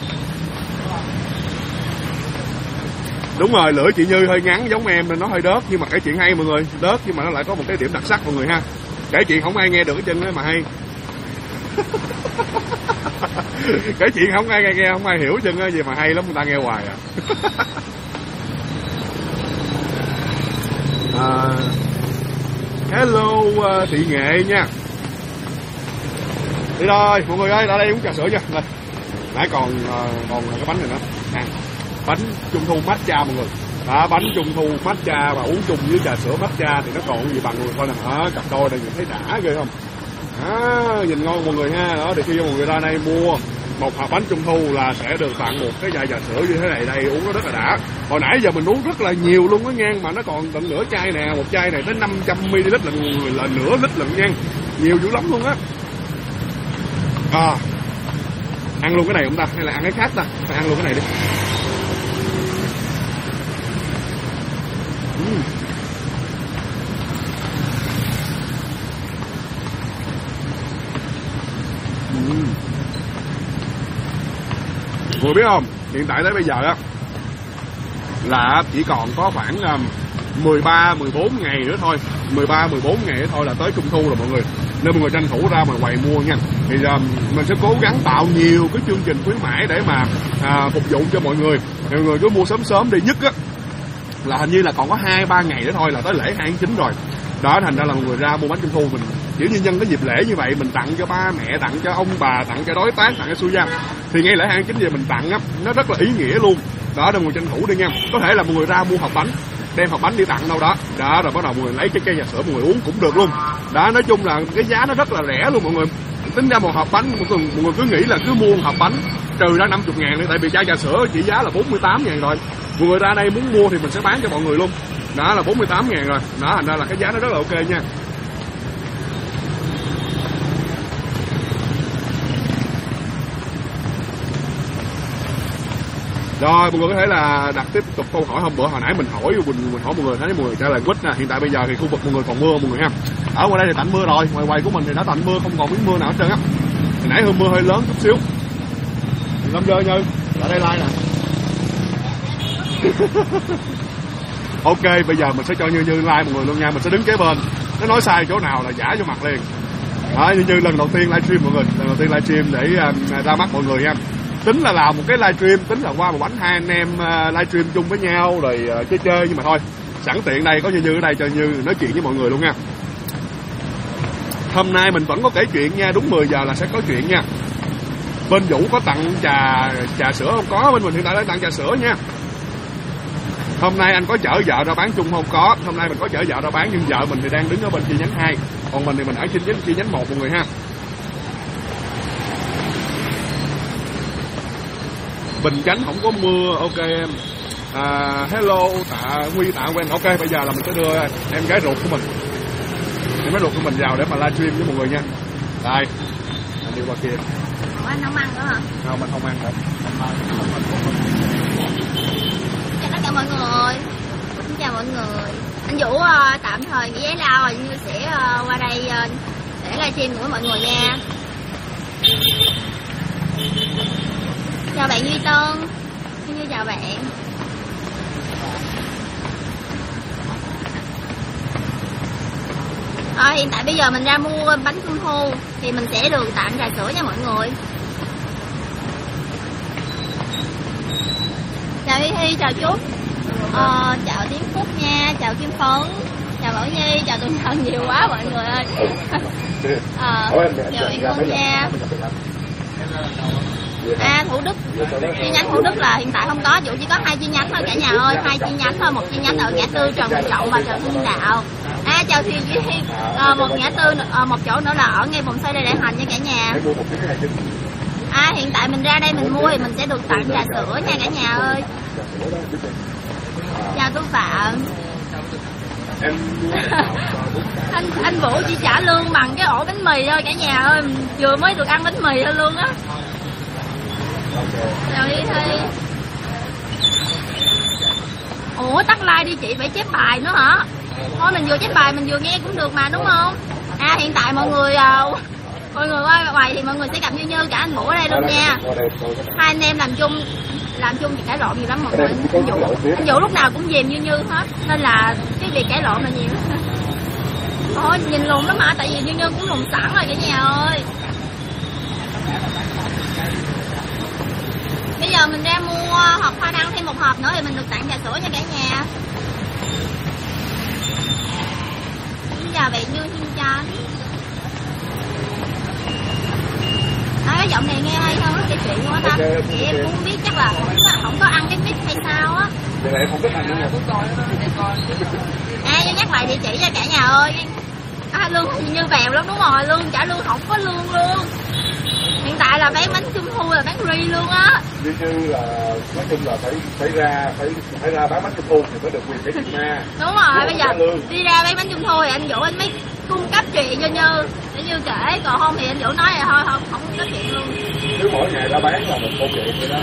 Đúng rồi, lửa chị Như hơi ngắn giống em nên nó hơi đớt, nhưng mà kể chuyện hay mọi người. Đớt nhưng mà nó lại có một cái điểm đặc sắc mọi người ha. Kể chuyện không ai nghe được cái chân đó mà hay. Kể chuyện không ai nghe, không ai hiểu chân đó gì mà hay lắm, người ta nghe hoài à. Hello Thị Nghệ nha. Đi rồi mọi người ơi, ra đây uống trà sữa nha. Đây. Nãy còn cái bánh này nữa. Bánh trung thu matcha mọi người. Bánh trung thu matcha và uống chung với trà sữa matcha thì nó còn gì bằng người coi nè. Cặp đôi này nhìn thấy đã ghê không? Nhìn ngon mọi người ha. Đó thì khi mọi người ra đây mua một hộp bánh trung thu là sẽ được tặng một cái chai trà sữa như thế này đây, uống nó rất là đã. Hồi nãy giờ mình uống rất là nhiều luôn đó nha, mà nó còn tận nửa chai nè, một chai này tới 500ml là nửa lít lận nha. Nhiều dữ lắm luôn á. Ăn luôn cái này không ta hay là ăn cái khác ta? Phải ăn luôn cái này đi. Mọi người biết không, hiện tại tới bây giờ á là chỉ còn có khoảng 13-14 ngày nữa thôi, 13-14 ngày nữa thôi là tới Trung thu rồi mọi người, nên mọi người tranh thủ ra mà quầy mua nha. Thì mình sẽ cố gắng tạo nhiều cái chương trình khuyến mãi để mà phục vụ cho mọi người. Mọi người cứ mua sớm đi, nhất á là hình như là còn có 2-3 ngày nữa thôi là tới lễ 2 tháng 9 rồi. Đó thành ra là mọi người ra mua bánh Trung thu, mình kiểu như nhân cái dịp lễ như vậy, mình tặng cho ba mẹ, tặng cho ông bà, tặng cho đối tác, tặng cho Suya, thì ngay lễ 2 tháng 9 giờ mình tặng á, nó rất là ý nghĩa luôn. Đó, để mọi người tranh thủ đi nha. Có thể là mọi người ra mua hộp bánh, đem hộp bánh đi tặng đâu đó. Đó, rồi bắt đầu mọi người lấy cái cây trà sữa mọi người uống cũng được luôn. Đó, nói chung là cái giá nó rất là rẻ luôn mọi người. Tính ra một hộp bánh, mọi người cứ nghĩ là cứ mua một hộp bánh trừ ra 50.000 đi, tại vì chai trà sữa chỉ giá là 48.000 rồi. Mọi người ra đây muốn mua thì mình sẽ bán cho mọi người luôn. Đó là 48.000 rồi. Đó, thành ra là cái giá nó rất là ok nha. Rồi mọi người có thể là đặt tiếp tục câu hỏi hôm bữa hồi nãy mình hỏi mọi người thấy mọi người trả lời quýt nè. Hiện tại bây giờ thì khu vực mọi người còn mưa mọi người ha. Ở ngoài đây thì tạnh mưa rồi, ngoài quầy của mình thì đã tạnh mưa, không còn miếng mưa nào hết trơn á. Hồi nãy mưa hơi lớn chút xíu. Lâm Dơ Như, ở đây like nè. Ok, bây giờ mình sẽ cho Như like mọi người luôn nha, mình sẽ đứng kế bên. Nó nói sai chỗ nào là giả vô mặt liền. Đó, Như lần đầu tiên livestream mọi người, lần đầu tiên livestream để ra mắt mọi người nha. Tính là làm một cái livestream, tính là qua một bánh hai anh em livestream chung với nhau rồi chơi nhưng mà thôi, sẵn tiện đây có Như ở đây cho Như nói chuyện với mọi người luôn nha. Hôm nay mình vẫn có kể chuyện nha, đúng 10 giờ là sẽ có chuyện nha. Bên Vũ có tặng trà sữa không? Có, bên mình hiện tại đang tặng trà sữa nha. Hôm nay anh có chở vợ ra bán chung không? Có. Hôm nay mình có chở vợ ra bán, nhưng vợ mình thì đang đứng ở bên chi nhánh 2, còn mình thì mình ở trên chi nhánh 1 mọi người ha. Bình Chánh không có mưa, ok em. Hello Tạ Huy, Tạ quen. Ok, bây giờ là mình sẽ đưa em gái ruột của mình, vào để mà livestream với mọi người nha. Đây, anh đi qua kia. Ủa, anh không ăn nữa hả? Không, mình không ăn nữa. Chào tất cả mọi người. Xin chào mọi người. Anh Vũ tạm thời nghỉ giấy lao rồi, nhưng sẽ qua đây để livestream với mọi người nha. Chào bạn Duy Tân. Xin chào bạn. Hiện tại bây giờ mình ra mua bánh trung thu thì mình sẽ được tặng trà sữa nha mọi người. Chào Hi Hi, chào Trúc, chào Tiến Phúc nha, chào Kim Phấn, chào Bảo Nhi, chào Tùng Thần nhiều quá mọi người ơi. Chào Yên Quân nha. Thủ Đức, chi nhánh Thủ Đức là hiện tại không có, Vũ chỉ có 2 chi nhánh thôi cả nhà ơi, 2 chi nhánh thôi, một chi nhánh ở ngã tư Trần Bình Trọng và Trần Hưng Đạo. Chào Thùy Duy, một ngã tư, một chỗ nữa là ở ngay vòng xoay Lê Đại Hành nha cả nhà. Hiện tại mình ra đây mình mua thì mình sẽ được tặng trà sữa nha cả nhà ơi. Chào Tú Phạm. anh Vũ chỉ trả lương bằng cái ổ bánh mì thôi cả nhà ơi, vừa mới được ăn bánh mì thôi luôn á. Chào Hi Thi. Ủa tắt like đi chị, phải chép bài nữa hả? Thôi mình vừa chép bài mình vừa nghe cũng được mà đúng không? Hiện tại mọi người qua ngoài thì mọi người sẽ gặp Như cả anh Vũ ở đây luôn nha. Hai anh em làm chung thì cãi lộn nhiều lắm mọi người. Anh Vũ lúc nào cũng dìm Như hết, nên là cái việc cãi lộn là nhiều. Thôi nhìn lùn lắm mà, tại vì Như cũng lùn sẵn rồi cả nhà ơi. Bây giờ mình ra mua hộp hoa đăng thêm một hộp nữa thì mình được tặng trà sữa nha cả nhà. Xin chào bạn Như Thiên Chánh. Cái giọng này nghe hay hơn cái chuyện quá ta. Chị em cũng biết chắc là không có ăn cái mic hay sao á. Như nhắc lại địa chỉ cho cả nhà ơi. Lương Như bèo lắm, đúng rồi, lương trả lương không có lương luôn. Hiện tại là bán bánh trung thu là bán free luôn á. Như là nói chung là phải ra bán bánh trung thu thì mới được quyền cái chuyện ma. Đúng rồi, bây giờ đi ra bán bánh trung thu thì anh Vũ anh mới cung cấp chuyện cho Như để Như kể, còn không thì anh Vũ nói là thôi không có chuyện luôn. Cứ mỗi ngày ra bán là một câu chuyện vậy đó.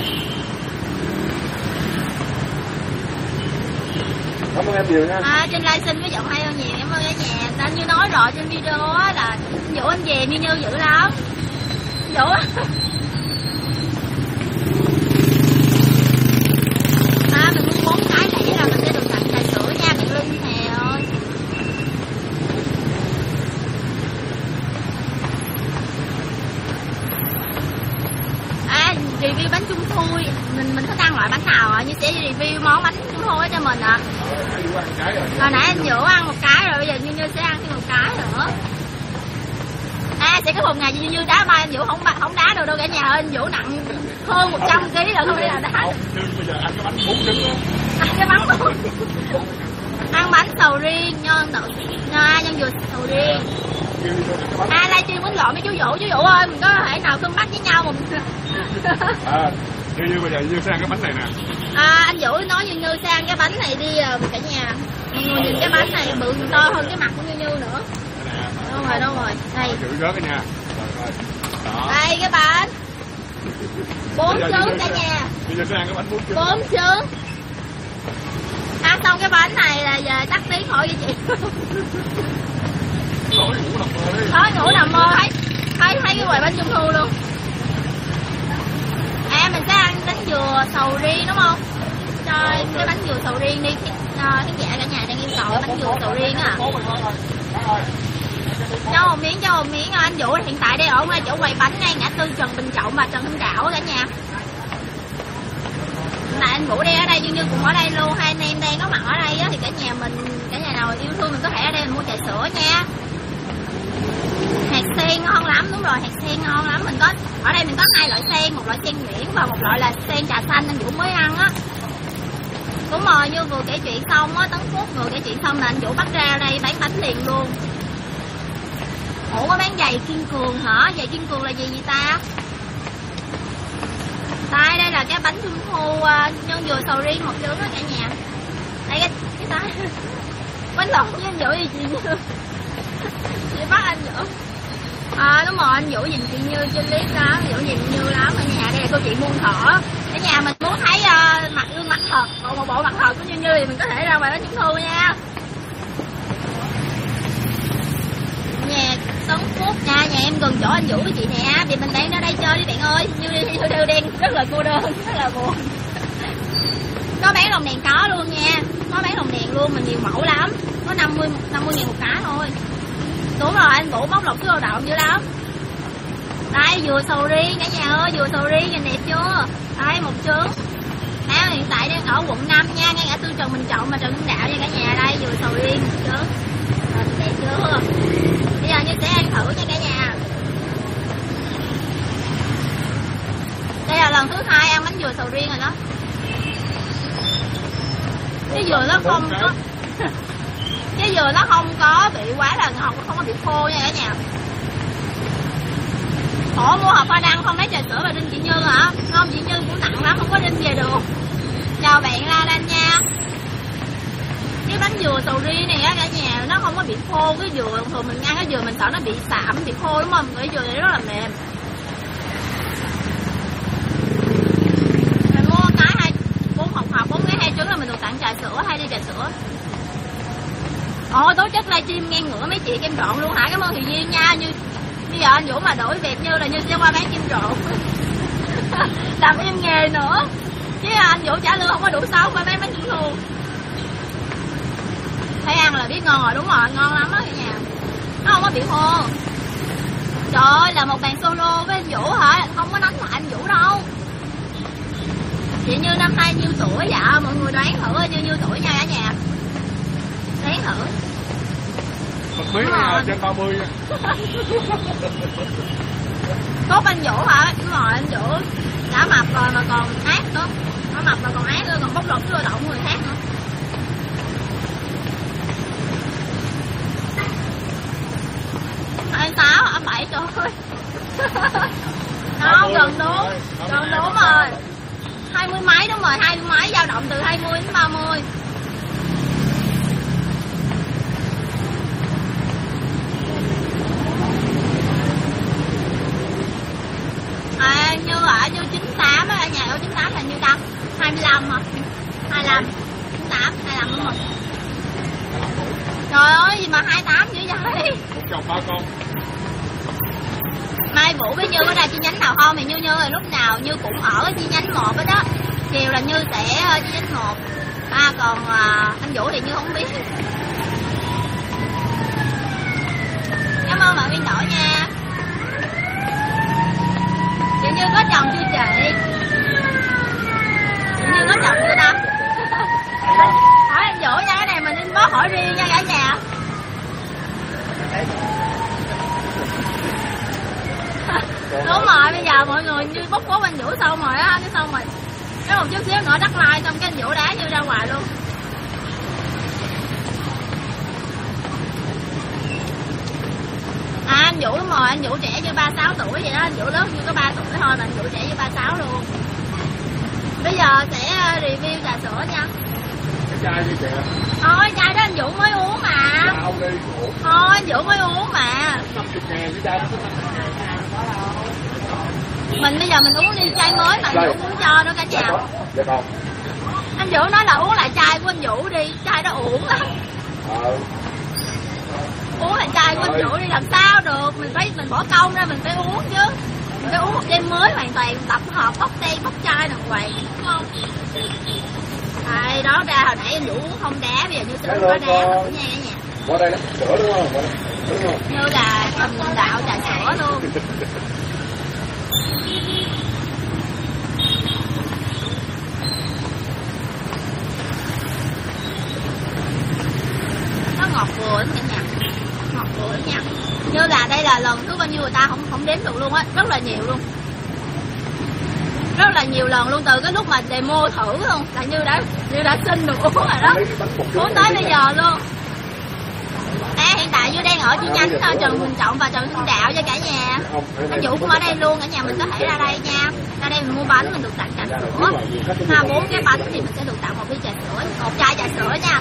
Cảm ơn em nhiều nha. Trên livestream có giọng hay hơn nhiều, cảm ơn cả nhà. Anh Như nói rồi trên video á là anh Vũ anh về Như dữ lắm. Vũ á. Mình mua 4 cái này là mình sẽ được tặng trà sữa nha bạn Linh Hè ơi. Review bánh trung thu mình thích ăn loại bánh nào ạ? Như sẽ review món bánh trung thu cho mình ạ. Hồi nãy anh Vũ ăn một cái rồi, bây giờ Như sẽ ăn thêm một cái nữa. Sẽ có một ngày Như đá bay anh Vũ không đá được đâu cả nhà ơi. Anh Vũ nặng hơn 100 kg rồi, không phải là đá. Bây giờ ăn cái bánh 4 trứng luôn. Ăn cái bánh luôn. Ăn bánh sầu riêng, nhân dừa sầu riêng. Livestream quýnh lộn với chú Vũ ơi, mình có thể nào cân bắt với nhau mà. Như bây giờ Như sẽ ăn cái bánh này nè. Anh Vũ nói Như sẽ ăn cái bánh này đi cả nhà. Mọi người nhìn cái bánh này bự to hơn cái mặt của Như nữa. Đâu rồi, đây. Chữ rớt cái nha. Đây cái bánh 4 trứng cả nhà. Bây giờ sẽ ăn cái bánh 4 trứng. 4 trứng. Ăn xong cái bánh này là giờ tắt tiếng khỏi với chị. Thôi ngủ nằm mơ thấy cái quầy bánh trung thu luôn. Mình sẽ ăn bánh dừa sầu riêng đúng không? Cho cái bánh dừa sầu riêng đi. Khán giả cả nhà đang yêu cầu bánh dừa sầu riêng á. Cho một miếng anh Vũ hiện tại đây ở ngay chỗ quầy bánh ngay ngã tư Trần Bình Trọng và Trần Hưng Đạo cả nhà. Này anh Vũ đây ở đây Như cũng ở đây luôn, hai anh em đang có mặt ở đây á, thì cả nhà nào yêu thương mình có thể ở đây mình mua trà sữa nha. Hạt sen ngon lắm, đúng rồi, hạt sen ngon lắm. Mình có ở đây mình có 2 loại sen, một loại sen nhuyễn và một loại là sen trà xanh anh Vũ mới ăn á. Đúng rồi, như vừa kể chuyện xong á, Tấn Phúc vừa kể chuyện xong là anh Vũ bắt ra đây bán bánh liền luôn. Ủa có bán giày Kiên Cường hả? Giày Kiên Cường là gì vậy ta? Đây là cái bánh trung thu nhân dừa sầu riêng một trứng đó cả nhà. Đây cái tay bánh lộn với anh Vũ gì chị Như. Chị bắt anh Vũ. Đúng rồi, anh Vũ nhìn chị Như trên clip đó, anh Vũ nhìn Như lắm ở nhà. Đây là câu chuyện muôn thỏ. Ở nhà mình muốn thấy mặt gương mặt thật, còn một bộ mặt thật của Như thì mình có thể ra ngoài bánh trung thu nha. Nhà Tấn Phúc nha, nhà em gần chỗ anh Vũ với chị nè, vì mình đang ở đây chơi đi bạn ơi. Như đi theo đen rất là cô đơn, rất là buồn. Có bán lồng đèn có luôn nha, có bán lồng đèn luôn, mình nhiều mẫu lắm, có 50.000 một cái thôi. Đúng rồi, anh Vũ bóc lột cái đồ đậu dữ lắm. Đây dừa sầu riêng cả nhà ơi, dừa sầu riêng nhìn đẹp chưa? Đây một trứng. Hiện tại đang ở quận 5 nha, ngay ngã tư Trần Bình Trọng mà Trần Hưng Đạo nha cả nhà. Đây dừa sầu riêng một trứng. Đẹp chưa? Bây giờ Như sẽ ăn thử nha cả nhà. Đây là lần thứ 2 ăn bánh dừa sầu riêng rồi đó. Cái dừa nó không có cái dừa nó không có bị quá là ngọt, không có bị khô nha cả nhà. Ủa mua hộp hoa đăng không lấy trà sữa và đinh chị Như hả? Không, chị Như cũng nặng lắm, không có đinh về được. Chào bạn La Lan nha. Cái bánh dừa sầu riêng này á cả nhà, nó không có bị khô. Cái dừa thường mình ăn cái dừa mình sợ nó bị sạm, bị khô đúng không? Cái dừa này rất là mềm. Mình mua cái 4 hộp 4 cái 2 trứng là mình được tặng trà sữa, 2 ly trà sữa. Ồ, tố chất livestream ngang ngửa mấy chị kem trộn luôn hả? Cảm ơn Thùy Duyên nha. Như bây giờ anh Vũ mà đổi việc Như là Như sẽ qua bán kem trộn. Làm em nghề nữa. Chứ anh Vũ trả lương không có đủ xấu qua bán bánh trung thu. Thấy ăn là biết ngon rồi, đúng rồi, ngon lắm đó cả nhà. Nó không có bị khô. Trời ơi, là một bàn solo với anh Vũ hả? Không có đánh lại anh Vũ đâu. Chị Như năm nay nhiêu tuổi dạ? Mọi người đoán thử Như nhiêu tuổi nha cả nhà. Đoán thử. Một miếng trên 30 nha. Tốt anh Vũ hả? Đúng rồi, anh Vũ đã mập rồi mà còn ác nữa. Nó mập mà còn ác nữa, còn bóc lột cái lao động người khác nữa. Anh 6, anh 7 trời ơi. Đó, gần đúng rồi. 20 mấy đúng rồi, 20 mấy, dao động từ 20 đến 30. Như ở Như 98 á, ở nhà ở 98 là nhiêu ta? 25 hả? 25, 98, 25 đúng rồi. Trời ơi, gì mà 28 dữ vậy? Một chồng 3 con. Mai Vũ với Như có ra chi nhánh nào không? Thì Như là lúc nào Như cũng ở chi nhánh 1 đó đó. Chiều là Như sẽ chi nhánh 1. Còn anh Vũ thì Như không biết. Cảm ơn bạn Viên Đổi nha. Chị Như có chồng chưa chị? Chị Như có chồng chưa ta? Hỏi anh Vũ nha, cái này mình inbox hỏi riêng nha cả nhà. Đúng rồi, bây giờ mọi người Như bóc phốt anh Vũ xong rồi á, cái xong rồi cái một chút xíu nữa đắt like xong cái anh Vũ đá Như ra ngoài luôn. Anh Vũ đúng rồi, anh Vũ trẻ như 36 tuổi vậy đó, anh Vũ lớn như có 3 tuổi thôi mà anh Vũ trẻ như 36 luôn. Bây giờ sẽ review trà sữa nha. Cái chai đi kìa. Thôi chai đó anh Vũ mới uống mà. Không đi. Thôi anh Vũ mới uống mà. 50.000 cái chai đó. Mình bây giờ mình uống ly chai mới mà anh Vũ muốn cho đó cả nhà. Dạ con. Anh Vũ nói là uống lại chai của anh Vũ đi, chai đó uổng lắm. Uống lại chai của anh Vũ đi làm sao được, mình bỏ công ra mình phải uống chứ. Mình phải uống một chai mới hoàn toàn tập hợp bóc tay bóc chai đàng hoàng, đúng không? Đây đó ra hồi nãy anh Vũ uống không đá, bây giờ Như sẽ uống đá thử nha cả nhà. Qua đây đó, sữa đúng không? Đúng không? Như là cầm đạo trà sữa luôn. Nó ngọt vừa lắm cả nhà, ngọt vừa lắm nha. Như là đây là người ta không đếm được luôn á, rất là nhiều luôn, rất là nhiều lần luôn, từ cái lúc mà demo thử luôn là như đã xin được uống rồi đó, uống tới bây giờ luôn. Hiện tại Như đang ở chi nhánh Trần Bình Trọng và Trần Hưng Đạo cho cả nhà. Anh Vũ cũng ở đây luôn, cả nhà mình có thể ra đây nha. Ra đây mình mua bánh mình được tặng trà sữa. 4 cái bánh thì mình sẽ được tặng 1 ly trà sữa, 1 chai trà sữa nha.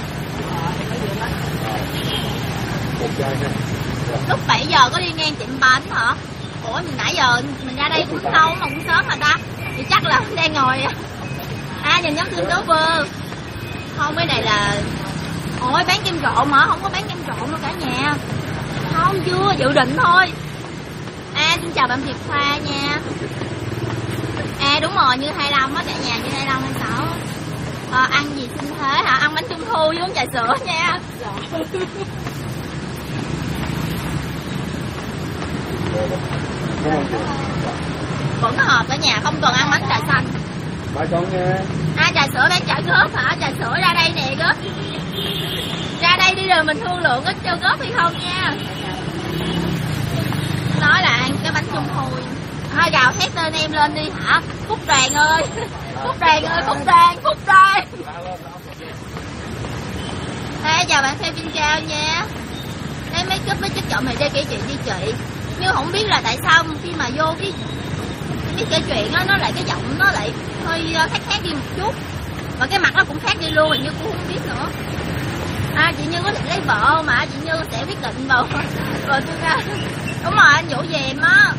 Lúc 7 giờ có đi ngang tiệm bánh hả? Ủa mình nãy giờ mình ra đây cũng lâu mà cũng sớm mà ta. Thì chắc là đang ngồi nhìn giống xương đố bơ. Không, cái này là ôi bán kem trộn hả? Không có bán kem trộn đâu cả nhà. Không, chưa, dự định thôi. Xin chào bạn Việt Khoa nha. Đúng rồi, Như 25 á cả nhà, Như 25 26. Ăn gì xin thế hả? Ăn bánh trung thu với uống trà sữa nha. Vẫn hợp cả nhà, không cần ăn bánh trà xanh. Ba con nha. Trà sữa bán trả góp hả? Trà sữa ra đây nè góp. Ra đây đi rồi mình thương lượng có cho góp hay không nha. Nói là ăn cái bánh trung thu. Thôi gào thét tên em lên đi hả? Phúc Đoàn ơi. Phúc Đoàn ơi, Phúc Đoàn, Phúc Đoàn. Chào bạn Phê Vinh Cao nha. Đây make up với chất chọn này đây kể chuyện đi chị. Nhưng không biết là tại sao khi mà vô cái kể chuyện á, nó lại cái giọng nó lại hơi khác đi một chút. Và cái mặt nó cũng khác đi luôn, mình Như cũng không biết nữa. Chị Như có định lấy vợ mà chị Như sẽ quyết định vào rồi tôi ra. Đúng rồi, anh Vũ về em á.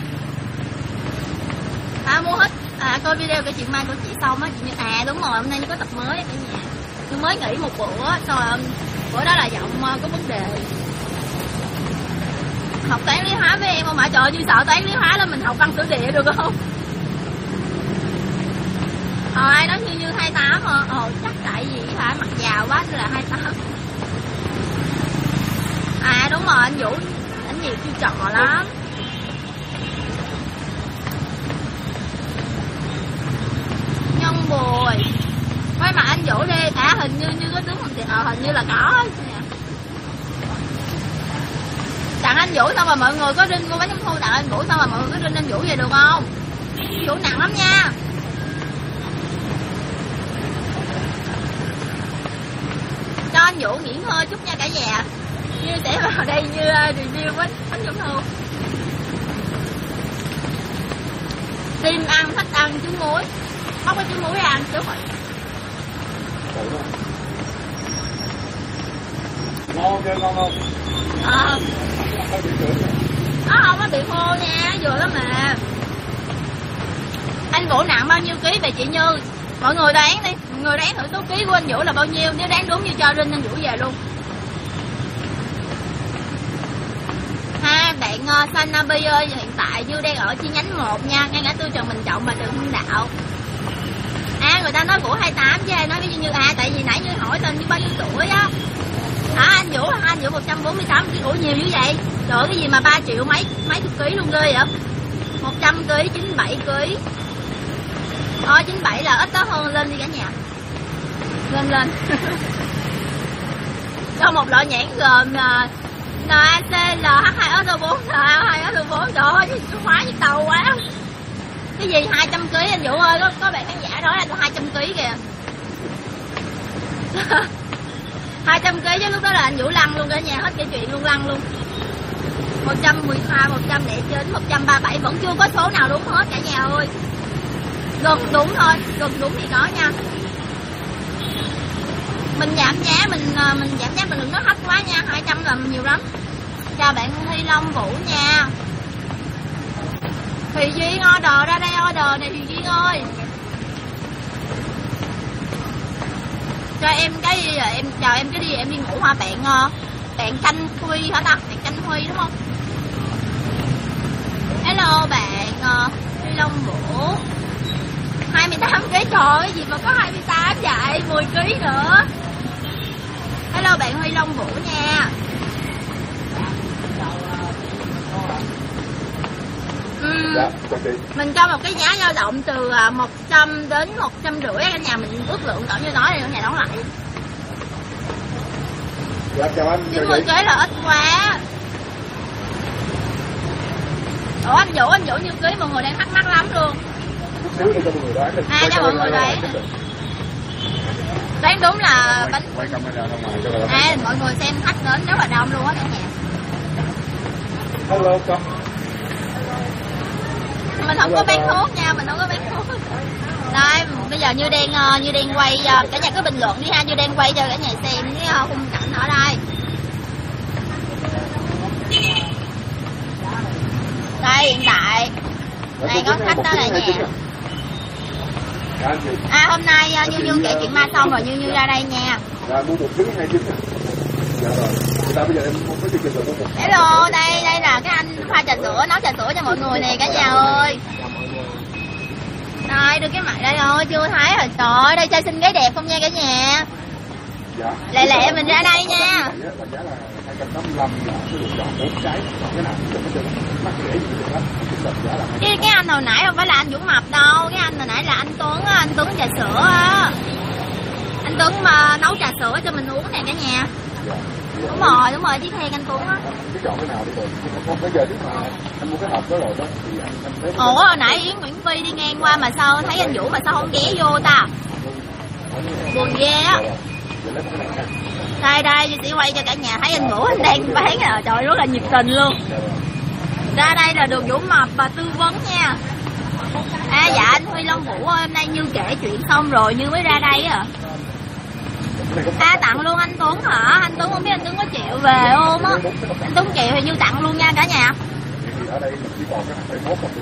Mua hết coi video cái chuyện mai của chị xong á chị Như. Đúng rồi, hôm nay nó có tập mới cả nhà. Tôi mới nghỉ một bữa, xong rồi bữa đó là giọng có vấn đề. Học toán lý hóa với em không ạ? Trời ơi, Như sợ toán lý hóa là mình học văn sử địa được không? Ai nói Như 28 hả? Chắc tại vì hả mặt giàu quá nên là 28. Đúng rồi, anh Vũ anh nhiều chiêu trò lắm. Nhân Bùi quay mặt anh Vũ đi. Hình như có đúng không chị? Hình như là có. Tặng anh Vũ xong rồi mọi người có rinh mua bánh trung thu tặng anh Vũ xong rồi mọi người có rinh anh Vũ về được không? Vũ nặng lắm nha. Cho anh Vũ nghỉ ngơi chút nha cả nhà. Như sẽ vào đây Như review bánh trung thu. Tim ăn, thích ăn trứng muối. Không có trứng muối ăn chứ rồi. Ngon chưa, ngon không? Nó không có bị khô nha, vừa lắm mà. Anh Vũ nặng bao nhiêu ký về chị Như? Mọi người đoán đi, mọi người đoán thử số ký của anh Vũ là bao nhiêu. Nếu đoán đúng Như cho rinh anh Vũ về luôn. Bạn Xanh Nabi ơi, hiện tại Như đang ở chi nhánh 1 nha, ngay ngã tư Trần Bình Trọng và Trần Hưng Đạo. Người ta nói của 28 chứ ai nói cái Như tại vì nãy Như hỏi tên Như bao nhiêu tuổi á. Anh Vũ 148 kg. Ủa nhiều như vậy? Trời ơi, cái gì mà 3 triệu mấy chục ký luôn ghê vậy? 100 kg, 97 kg. 97 là ít đó hơn, lên đi cả nhà. Lên. Cho một loại nhãn gồm NaCl H2SO4 H2SO4. Trời ơi, cái hóa với tàu quá. Cái gì 200 kg anh Vũ ơi, có bạn khán giả nói là 200 kg kìa. 200 kg chứ lúc đó là anh Vũ lăn luôn cả nhà, hết kể chuyện luôn, lăn luôn. 112, 109, 137 vẫn chưa có số nào đúng hết cả nhà ơi. Gần đúng thôi, gần đúng thì có nha. Mình giảm giá, mình giảm giá mình đừng có thấp quá nha, 200 là nhiều lắm. Chào bạn Huy Long Vũ nha. Thùy Duyên order ra đây, order này Thùy Duyên ơi. Cho em cái em chào em cái đi, em đi ngủ hả bạn Canh Huy hả ta? Bạn Canh Huy đúng không? Hello bạn Huy Long Vũ. 28 kg, trời cái gì mà có 28 vậy, 10 kg nữa. Hello bạn Huy Long Vũ nha. Mình cho một cái giá dao động từ 100 đến 150 cả nhà, mình ước lượng cỡ như nói này, nhà đón lại. Chào anh. 90 kg là ít quá. Ủa anh Vũ nhiêu ký mọi người đang thắc mắc lắm luôn. Xíu để cho mọi người đoán đi. Cho mọi người đoán đúng là bánh. Quay camera ra ngoài cho mọi mọi người xem khách đến rất là đông luôn á cả nhà. Hello con. Mình không có bán thuốc nha, mình không có bán thuốc. Đây, bây giờ Như đang quay, cả nhà cứ bình luận đi ha, Như đang quay cho cả nhà xem cái khung cảnh ở đây. Đây hiện tại này có khách đó là nhà. Hôm nay Như kể chuyện ma xong rồi Như ra đây nha. Rồi mua 1 trứng 2 trứng. Dạ rồi. Bây giờ em muốn có chương trình một. Hello, đây là cái anh pha trà sữa, nấu trà sữa cho mọi người nè cả nhà ơi. Đây, đưa cái mặt đây rồi, chưa thấy rồi. Trời ơi, đây trai xinh gái đẹp không nha cả nhà. Dạ. Lẹ mình ra đây nha. Giá là 285 là số lượng chọn 4 cái, chọn cái nào cũng được hết. Mắc rẻ gì được hết. Cái anh hồi nãy không phải là anh Dũng Mập đâu, cái anh hồi nãy là anh Tuấn trà sữa á. Anh Tuấn mà nấu trà sữa cho mình uống nè cả nhà. Đúng rồi, chiếc khen anh Tuấn á. Cái chọn cái nào đi rồi. Bây giờ nếu mà anh mua cái hộp đó rồi đó thì anh thấy. Ủa hồi nãy Yến Nguyễn Phi đi ngang qua mà sao thấy anh Vũ mà sao không ghé vô ta? Buồn ghê á. Đây, chị quay cho cả nhà thấy anh Vũ anh đang bán rồi, trời rất là nhiệt tình luôn. Ra đây là đường Vũ Mập và tư vấn nha. Dạ anh Huy Long Vũ ơi, hôm nay Như kể chuyện xong rồi Như mới ra đây à. Tặng luôn anh Tuấn hả? Anh Tuấn không biết anh Tuấn có chịu về không á. Anh Tuấn chịu thì Như tặng luôn nha cả nhà. Ở đây chỉ còn cái 1 một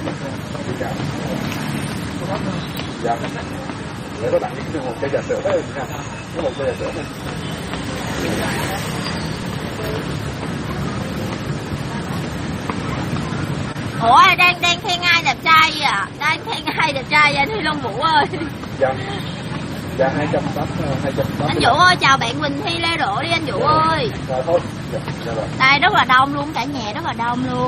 dạ. Để có tặng những một cây trà sữa đấy nha. Có một cây trà sữa này. Ủa đang khen ai đẹp trai vậy à? Đang khen ai đẹp trai vậy anh Huy Long Vũ ơi? Dạ 280. Anh Vũ ơi chào bạn Quỳnh Thi Lê Rộ đi anh Vũ ơi. Rồi thôi. Đây rất là đông luôn cả nhà, rất là đông luôn.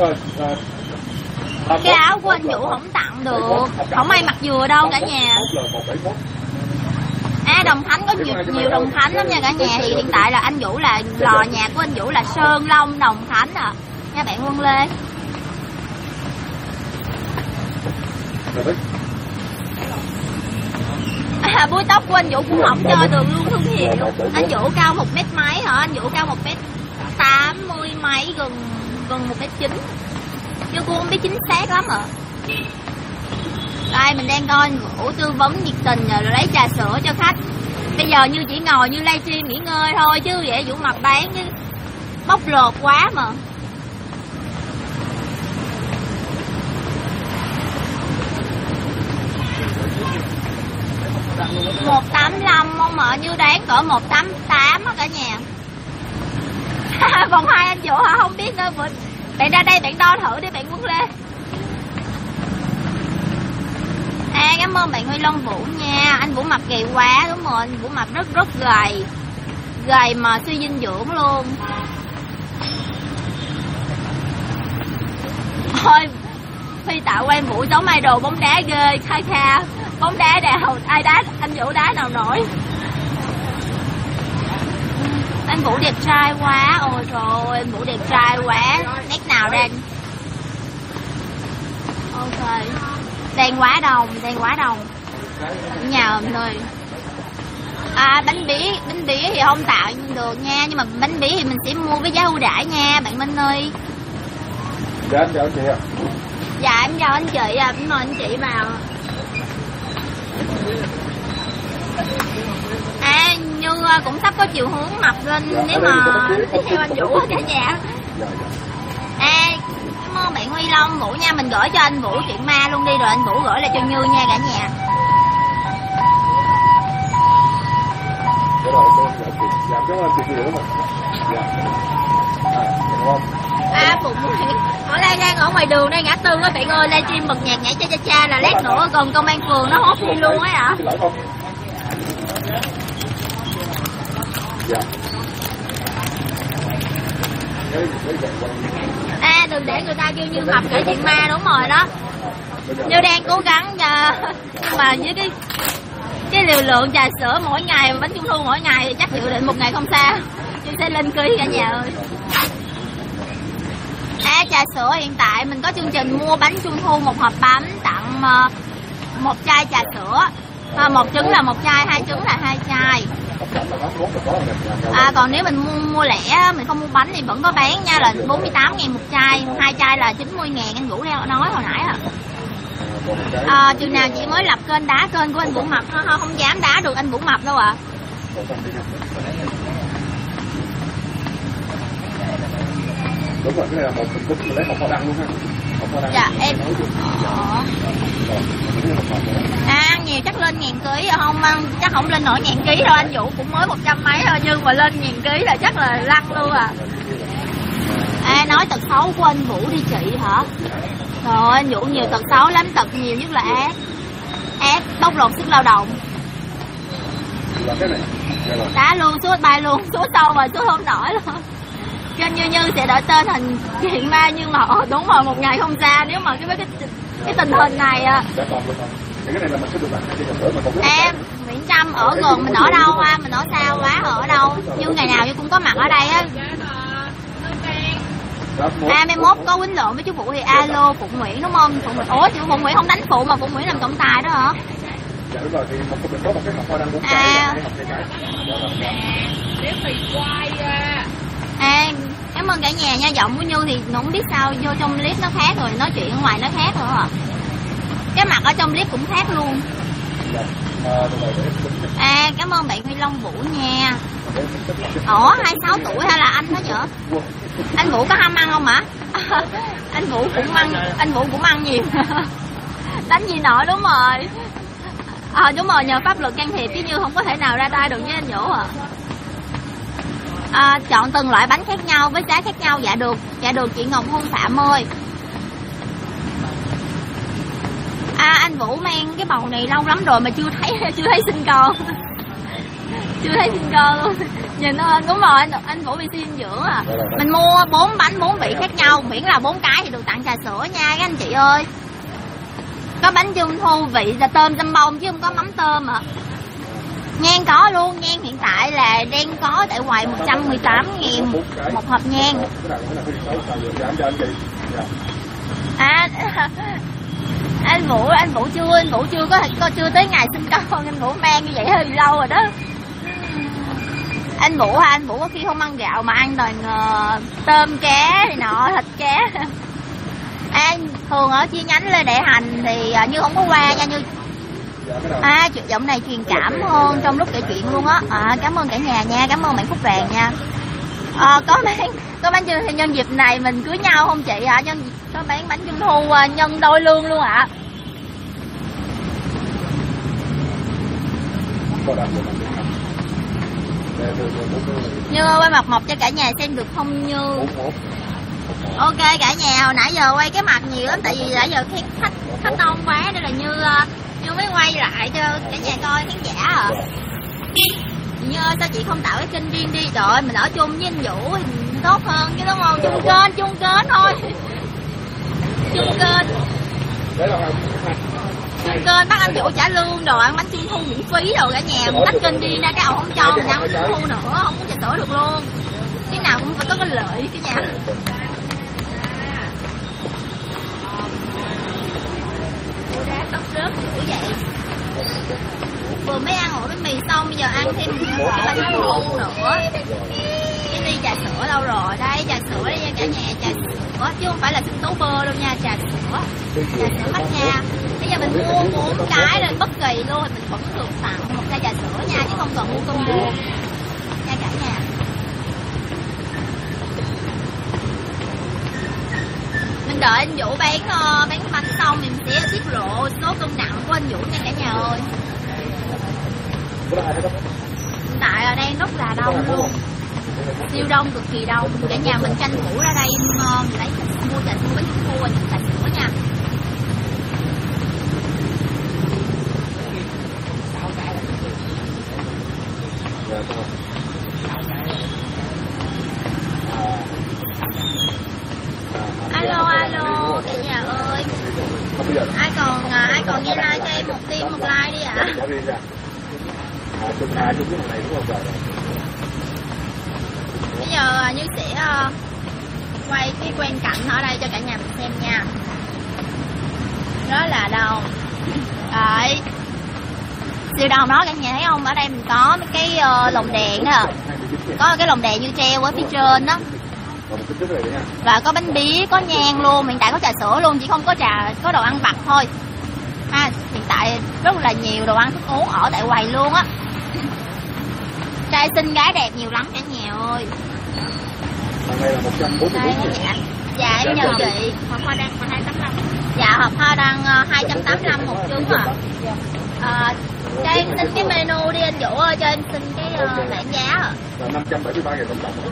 Cái áo của anh Vũ không tặng được, không ai mặc vừa đâu cả nhà. Đồng Khánh có nhiều Đồng Khánh lắm nha cả nhà. Thì hiện tại là anh Vũ là lò nhà của anh Vũ là Sơn Long Đồng Khánh à nha bạn Quân Lê. Búi tóc của anh Vũ cũng không cho được luôn thương hiệu. Anh Vũ cao 1 mét mấy hả? Anh Vũ cao 1m80 mấy, gần 1m9. Chứ cô không biết chính xác lắm ạ. Đây mình đang coi anh Vũ tư vấn nhiệt tình rồi lấy trà sữa cho khách. Bây giờ Như chỉ ngồi Như livestream nghỉ ngơi thôi chứ vậy Vũ Mập bán chứ bóc lột quá mà. $185 không mà Như đáng cỡ 188 á cả nhà. Vòng 2 anh Vũ hả? Không biết nữa. Bạn ra đây bạn đo thử đi bạn Quốc Lê. Cảm ơn bạn Huy Long Vũ nha. Anh Vũ Mập gầy quá. Đúng rồi, anh Vũ Mập rất gầy. Gầy mà suy dinh dưỡng luôn. Thôi Phi Tạo quay Vũ giống idol bóng đá ghê. Kha bóng đá nào ai đá anh Vũ đá nào nổi. Anh Vũ đẹp trai quá. Ôi trời ơi anh Vũ đẹp trai quá. Nét nào đang ok. Đang quá đông nhà ơi ơi. Bánh bía thì không tạo được nha. Nhưng mà bánh bía thì mình sẽ mua với giá ưu đãi nha bạn Minh ơi. Dạ em chào anh chị ạ. Dạ em chào anh chị ạ. Mời anh chị vào. Như cũng sắp có chiều hướng mập lên nếu mà theo anh Vũ cả nhà. Cảm ơn bạn Huy Long Vũ nha. Mình gửi cho anh Vũ chuyện ma luôn đi rồi anh Vũ gửi lại cho Như nha cả nhà. Phụng ở đây đang ở ngoài đường đây ngã tư á bạn ơi, livestream bật nhạc nhảy cha cha cha là lát nữa còn công an phường nó hốt đi luôn ấy ạ. Đừng để người ta kêu Như Mập kể chuyện ma. Đúng rồi đó. Như đang cố gắng nhưng mà với cái liều lượng trà sữa mỗi ngày, bánh trung thu mỗi ngày thì chắc dự định một ngày không sao Như sẽ lên ký cả nhà ơi. Trà sữa hiện tại mình có chương trình mua bánh trung thu 1 hộp bánh tặng 1 chai trà sữa. 1 trứng là 1 chai, 2 trứng là 2 chai. Còn nếu mình mua lẻ, mình không mua bánh thì vẫn có bán nha, là 48.000 một chai, 2 chai là 90.000, anh Vũ nói hồi nãy chừng nào chị mới lập kênh đá kênh của anh Vũ Mập, không dám đá được anh Vũ Mập đâu ạ. Đúng rồi, cái này là một mình lấy hộp hoa đăng luôn ha. Dạ em ăn nhiều chắc lên 1000 kg rồi, không ăn chắc không lên nổi 1000 kg đâu, anh Vũ cũng mới 100 mấy thôi, nhưng mà lên 1000 kg là chắc là lăn luôn à. Nói tật xấu của anh Vũ đi chị hả? Rồi anh Vũ nhiều tật xấu lắm, tật nhiều nhất là ác bóc lột sức lao động. Đá luôn, suốt bay luôn, suốt sâu rồi, suốt không nổi luôn. Kênh Như sẽ đổi tên thành Chuyện Ma, nhưng mà đúng rồi, một ngày không xa nếu mà cái tình hình này em Nguyễn Trâm ở gần mình ở đâu ha, mình ở sao quá ở đâu, nhưng ngày nào cũng có mặt ở đây á. Mai mốt có quýnh lộn với chú Phụ thì alo Phụng Nguyễn đúng không? Ủa chú Phụng Nguyễn không đánh phụ mà Phụng Nguyễn làm trọng tài đó hả? Dạ đúng rồi, thì mình có một cái hộp hoa đăng 4 chai. Cảm ơn cả nhà nha. Giọng của Như thì không biết sao vô trong clip nó khác rồi, nói chuyện ở ngoài nó khác nữa à. Cái mặt ở trong clip cũng khác luôn. Cảm ơn bạn Huy Long Vũ nha. 26 tuổi hay là anh đó nhở? Anh Vũ có ham ăn không hả? Anh Vũ cũng ăn nhiều. Đánh gì nổi, đúng rồi. Đúng rồi, nhờ pháp luật can thiệp chứ Như không có thể nào ra tay được với anh Vũ chọn từng loại bánh khác nhau với giá khác nhau. Dạ được chị Ngọc Hương Phạm ơi. Anh Vũ mang cái bầu này lâu lắm rồi mà chưa thấy sinh con. Chưa thấy sinh con luôn. Nhìn nó đúng rồi, anh Vũ bị suy dinh dưỡng à. Mình mua 4 bánh 4 vị khác nhau, miễn là 4 cái thì được tặng trà sữa nha các anh chị ơi. Có bánh trung thu vị là tôm dăm bông chứ không có mắm tôm ạ. Nhang có luôn, nhang hiện tại là đang có tại ngoài 118.000 một hộp nhang. Anh Vũ chưa chưa tới ngày sinh con, anh Vũ mang như vậy hơi lâu rồi đó. Anh Vũ có khi không ăn gạo mà ăn toàn tôm cá này nọ, thịt cá. Thường ở chi nhánh Lê Đại Hành thì Như không có qua nha Như. Giọng này truyền cảm hơn trong lúc kể chuyện luôn á. Cảm ơn cả nhà nha, cảm ơn bạn Phúc Vàng nha. Có bán nhân dịp này mình cưới nhau không chị hả? Có bán bánh trung thu nhân đôi lương luôn ạ. Như quay mặt mộc cho cả nhà xem được không Như? Ok cả nhà, hồi nãy giờ quay cái mặt nhiều lắm tại vì nãy giờ khách đông quá nên là Như mới quay lại cho cả nhà coi khán giả à. Như ơi sao chị không tạo cái kênh riêng đi, trời ơi mình ở chung với anh Vũ thì tốt hơn chứ đúng không? Chung kênh thôi. Chung kênh bắt anh Vũ trả lương rồi ăn bánh trung thu miễn phí rồi cả nhà, mình tách kênh đi ra cái ông không cho mình ăn bánh trung thu nữa, không có trà sữa được luôn. Cái nào cũng phải có cái lợi cả nhà. Tóc rớt kiểu vậy. Vừa mới ăn ổ bánh mì xong bây giờ ăn thêm cái bánh trung thu nữa. Cái ly trà sữa đâu rồi? Đây trà sữa đây nha cả nhà, trà sữa chứ không phải là sinh tố bơ đâu nha, trà sữa Bách Nha. Bây giờ mình mua 4 cái lên bất kỳ luôn thì mình vẫn được tặng một chai trà sữa nha, chứ không cần mua combo nha cả nhà. Mình đợi anh Vũ bán bánh xong mình sẽ tiết lộ số cân nặng của anh Vũ nha cả nhà ơi. Hiện tại ở đây rất là đông luôn, siêu đông, cực kỳ đông. Cả nhà mình tranh thủ ra đây lấy mua bánh trung thu và trà sữa nha. Alo cả nhà ơi, ai còn nghe like cho em một tim một like đi ạ. Bây giờ Như sẽ quay cái quang cảnh ở đây cho cả nhà mình xem nha. Đó là đâu? Đấy. Siêu đồng đó cả nhà thấy không? Ở đây mình có mấy cái lồng đèn đó. Có cái lồng đèn như treo ở phía trên đó. Và có bánh bía, có nhang luôn, hiện tại có trà sữa luôn, chỉ không có có đồ ăn vặt thôi. Ha, hiện tại rất là nhiều đồ ăn thức uống ở tại quầy luôn á. Trai xinh gái đẹp nhiều lắm cả nhà ơi. Đây là 144. Dạ em nhờ chị. Hộp hoa đăng 285. Dạ hộp hoa đăng 285 một trứng à. Cho em xin cái menu đi anh Vũ ơi, cho em xin cái bảng giá ạ. Là 573.000 tổng cộng.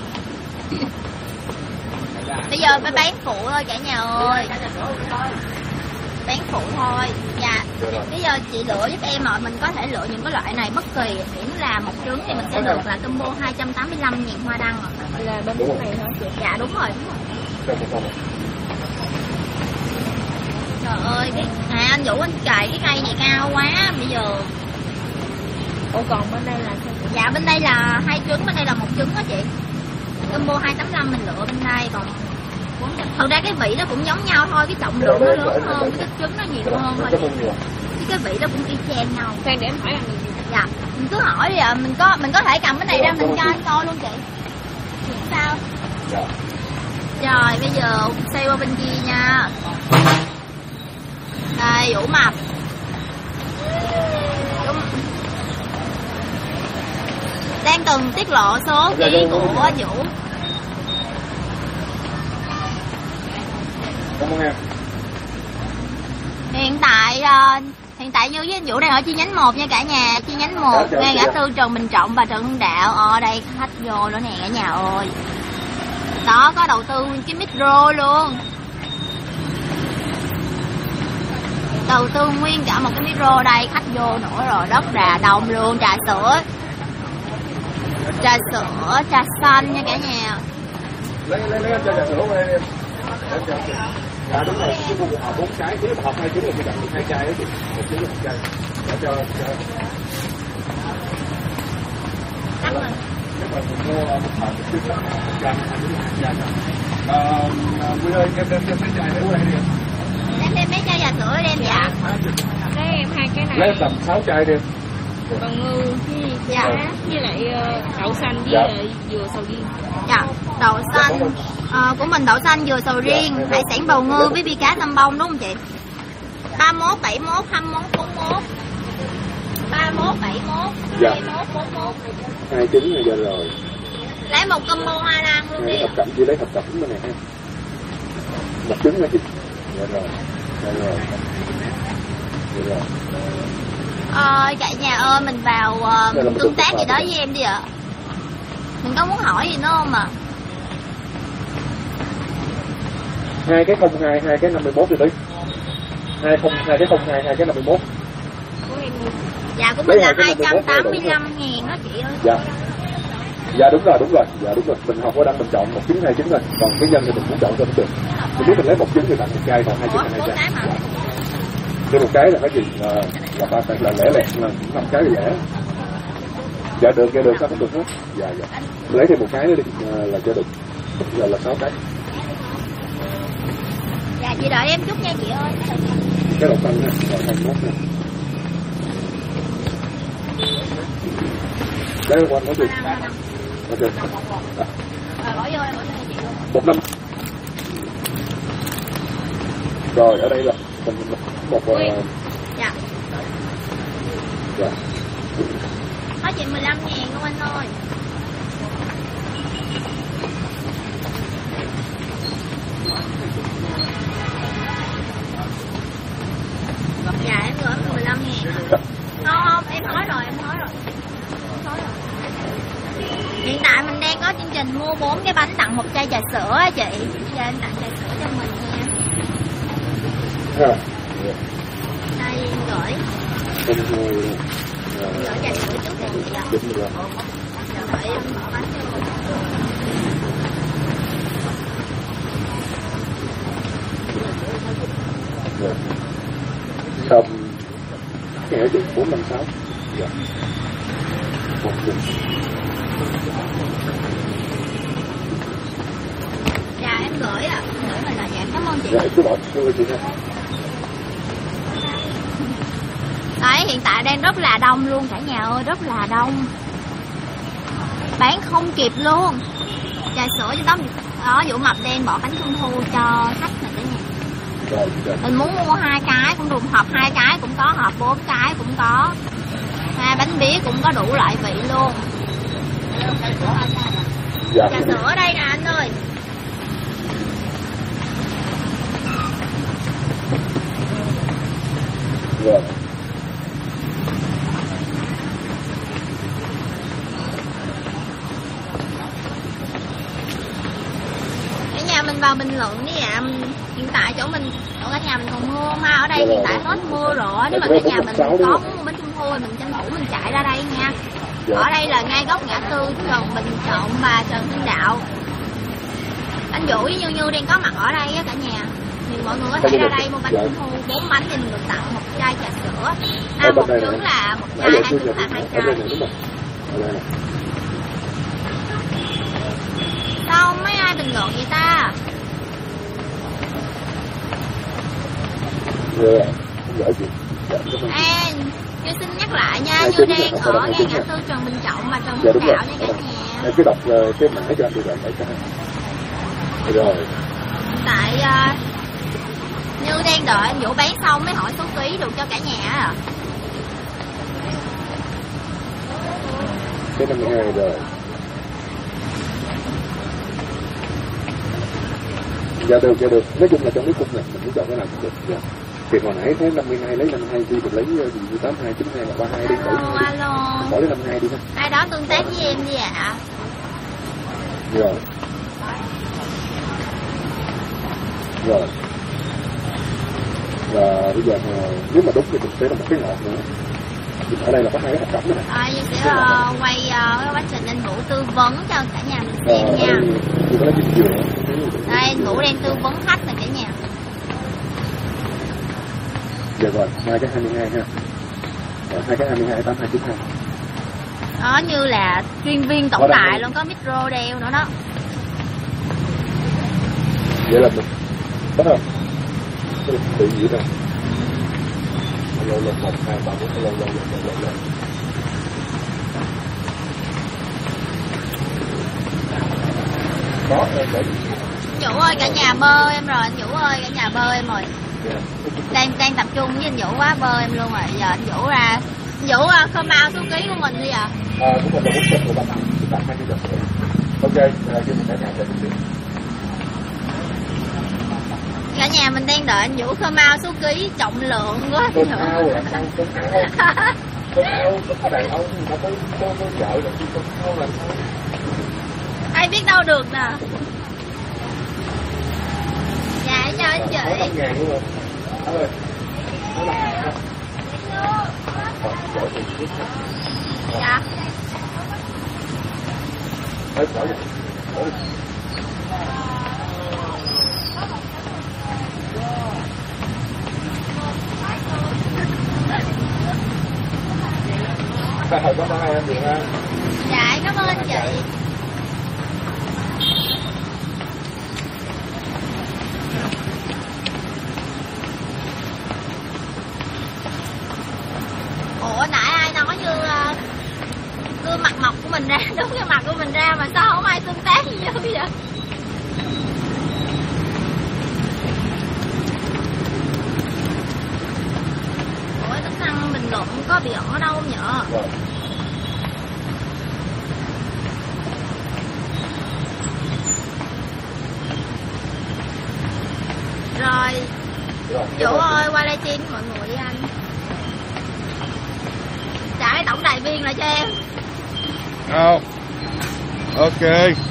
Bây giờ phải bán phụ thôi cả nhà ơi. Bán phụ thôi. Dạ. Bây giờ chị lựa giúp em rồi, mình có thể lựa những cái loại này bất kỳ, miễn là một trứng thì mình sẽ được là combo 285.000 hoa đăng rồi. Là bên này hả chị? Dạ đúng rồi. Trời ơi, anh Vũ anh cài cái cây này cao quá bây giờ. Ủa còn bên đây là sao? Dạ bên đây là 2 trứng, bên đây là 1 trứng đó chị. Combo 285 mình lựa bên đây, còn thật ra cái vị nó cũng giống nhau thôi, cái trọng lượng nó lớn hơn, cái trứng nó nhiều hơn thôi. Cái vị nó cũng y chang nhau. Khoan để em hỏi anh gì? Dạ, mình cứ hỏi đi ạ, mình có thể cầm cái này ra mình cho anh coi luôn chị. Sao? Rồi bây giờ xoay qua bên kia nha. Đây Vũ mập. Đang từng tiết lộ số ký của Vũ. Cảm ơn em. Hiện tại Như với anh Vũ đang ở chi nhánh 1 nha cả nhà. Chi nhánh 1 ngay ngã tư Trần Bình Trọng và Trần Hưng Đạo. Ở đây khách vô nữa nè cả nhà ơi. Đó, có đầu tư nguyên cái micro luôn. Đầu tư nguyên cả một cái micro đây, khách vô nữa rồi, rất là đông luôn. Trà sữa, trà xanh nha cả nhà. Lấy cho trà sữa qua đây em. Dạ đúng rồi, cái một hộp 4 cái, nếu mà hộp 2 trứng là cái đựng 2 chai đó chị. 1 trứng là 1 chai. Để cho Đắt rồi. nếu mà mình mua một hộp 1 trứng là 1 chai, 2 trứng là 2 chai. Nguyên ơi, em đem mấy chai để qua đây đi em. Em đem mấy chai trà sữa đem dạ. Lấy em 2 cái này. Lấy tầm 6 chai đi em. Bào ngư Dạ. với lại đậu xanh với lại dừa sầu riêng. Dạ, đậu xanh của mình đậu xanh dừa sầu riêng, hải sản bào ngư với vi cá tăm bông đúng không chị? 31, 71, 21, 41. 31, 71, 21, 41. 2 trứng là giờ rồi. Lấy một combo hoa đăng luôn đi. Hộp cẩm chỉ lấy hộp cẩm bên này ha. 1 trứng nữa chị. Dạ rồi. Dạ rồi. Dạ rồi. Cả nhà ơi, mình vào tương tác gì đó với em đi ạ. Mình có muốn hỏi gì nữa không ạ? 2 cái 02, 2 cái 51 đi tí. 2 cái 02, 2 cái 51. Của em Dạ của mình là 285.000 đó chị ơi. Dạ. Dạ đúng rồi. Dạ đúng rồi. Mình học ở đăng mình chọn 1 trứng 2 trứng thôi. Còn cái nhân thì mình muốn chọn cho nó được. Mình biết mình lấy 1 trứng thì tặng 1 chai, còn 2 trứng là 2 chai. Dạ. Cái 1 cái là cái gì? Là ba là lẻ lẹt là 5 cái là lẻ. Dạ được sao cũng được hết. Dạ. Mình lấy thêm 1 cái nữa đi là cho được. Giờ là 6 cái. Dạ chị đợi em chút nha chị ơi. Cái đậu xanh nha, rồi 21 nha. Đấy quanh có được. Ok. Bỏ vô em, bỏ cho chị luôn. 15. Rồi ở đây là một Dạ. Dạ. Có chị 15.000 không anh ơi. Dạ em gửi 15.000. Không, em nói rồi. Hiện tại mình đang có chương trình mua 4 cái bánh tặng 1 chai trà sữa á chị. Bây giờ em tặng trà sữa cho mình nha. Ha. Đây em gửi. Gửi trà sữa trước đi chị ạ. Đúng rồi. Đợi em mở bánh cho. Rồi. Tầm cái hả chị 456. Dạ. 1 trứng. Dạ em gửi ạ. Gửi mình là dạ cảm ơn chị. Dạ cứ bỏ cho chị nha. Đấy, hiện tại đang rất là đông luôn cả nhà ơi, rất là đông. Bán không kịp luôn. Trà sữa cho đó Vũ Mập đen bỏ bánh trung thu cho khách này cả nhà. Mình muốn mua 2 cái cũng được, hộp 2 cái cũng có, hộp 4 cái cũng có. Bánh bía cũng có đủ loại vị luôn. Trà sữa ở đây nè anh ơi. Rồi. Cả nhà mình vào bình luận đi ạ. Hiện tại chỗ cả nhà mình còn mưa mà ở đây hiện tại hết mưa rồi. Nếu mà cả nhà mình có muốn mua bánh trung thu thì mình tranh thủ mình chạy ra đây nha. Ở đây là ngay góc ngã tư Trần Bình Trọng và Trần Hưng Đạo. Anh Vũ với Như Như đang có mặt ở đây á cả nhà. Thì mọi người có thể ra đây mua bánh trung thu 4 bánh thì mình được tặng 1 chai trà sữa. Một trứng là 1 chai, 2 trứng là 2 chai. Sao mấy ai bình luận vậy ta? Như xin nhắc lại nha, Như đang ở ngay ngã tư Trần Bình Trọng và Trần Hưng Đạo nha cả nhà. Em cứ đọc cái mã cho anh được rồi. Rồi. Tại Như đang đợi anh Vũ bán xong mới hỏi số ký được cho cả nhà à. Cái 52 rồi. Dạ được. Nói chung là trong cái cung này mình muốn chọn cái nào cũng được. Dạ. Thì hồi nãy thấy 52 lấy 52 đi, mình lấy gì 82, 92 hoặc 32 đi. Alo. Bỏ lấy 52 đi ha. Ai đó tương tác với em đi ạ. Rồi. Và bây giờ nếu mà đúng thì mình sẽ là một cái ngọt nữa. Ở đây là có 2 cái hạt trống này. Như sẽ quay quá trình anh Vũ tư vấn cho cả nhà mình xem nha. Đây anh Vũ đang tư vấn khách này cả nhà. Dạ rồi, 2 cái 22 ha. Rồi, 2 cái 22, 8292. Đó như là chuyên viên tổng đài luôn, có micro đeo nữa đó. Vậy là mình bắt đầu tự gì đâu. Lô 1, 2, 3, 4 lô. Có em để Vũ ơi cả nhà bơ em rồi, anh Vũ ơi cả nhà bơ em rồi. Đang tập trung với anh Vũ quá, bơ em luôn rồi. Giờ anh Vũ ra. Anh Vũ khơm ao số ký của mình đi ạ. Cũng là 400 của bạn tặng 2 cái. Ok, cho mình cả nhà để mình. Cả nhà mình đang đợi anh Vũ khơm ao số ký trọng lượng quá. Cơm ao là sao? Cơm ao có đàn ông người ta tới chợ là cơm ao là sao? Ai biết đâu được nè. Dạ chào anh chị. 5.000 luôn rồi. Ơi. Dạ. Cảm ơn em nhiều ha. Dạ cảm ơn anh chị. Ủa nãy ai nói như đưa mặt mộc của mình ra, đúng cái mặt của mình ra mà sao không ai tương tác gì như vậy? Ủa tính năng bình luận có bị ở đâu không nhở? Rồi Vũ ơi qua livestream với mọi người đi anh. Trả cái tổng đài viên lại cho em. Ok.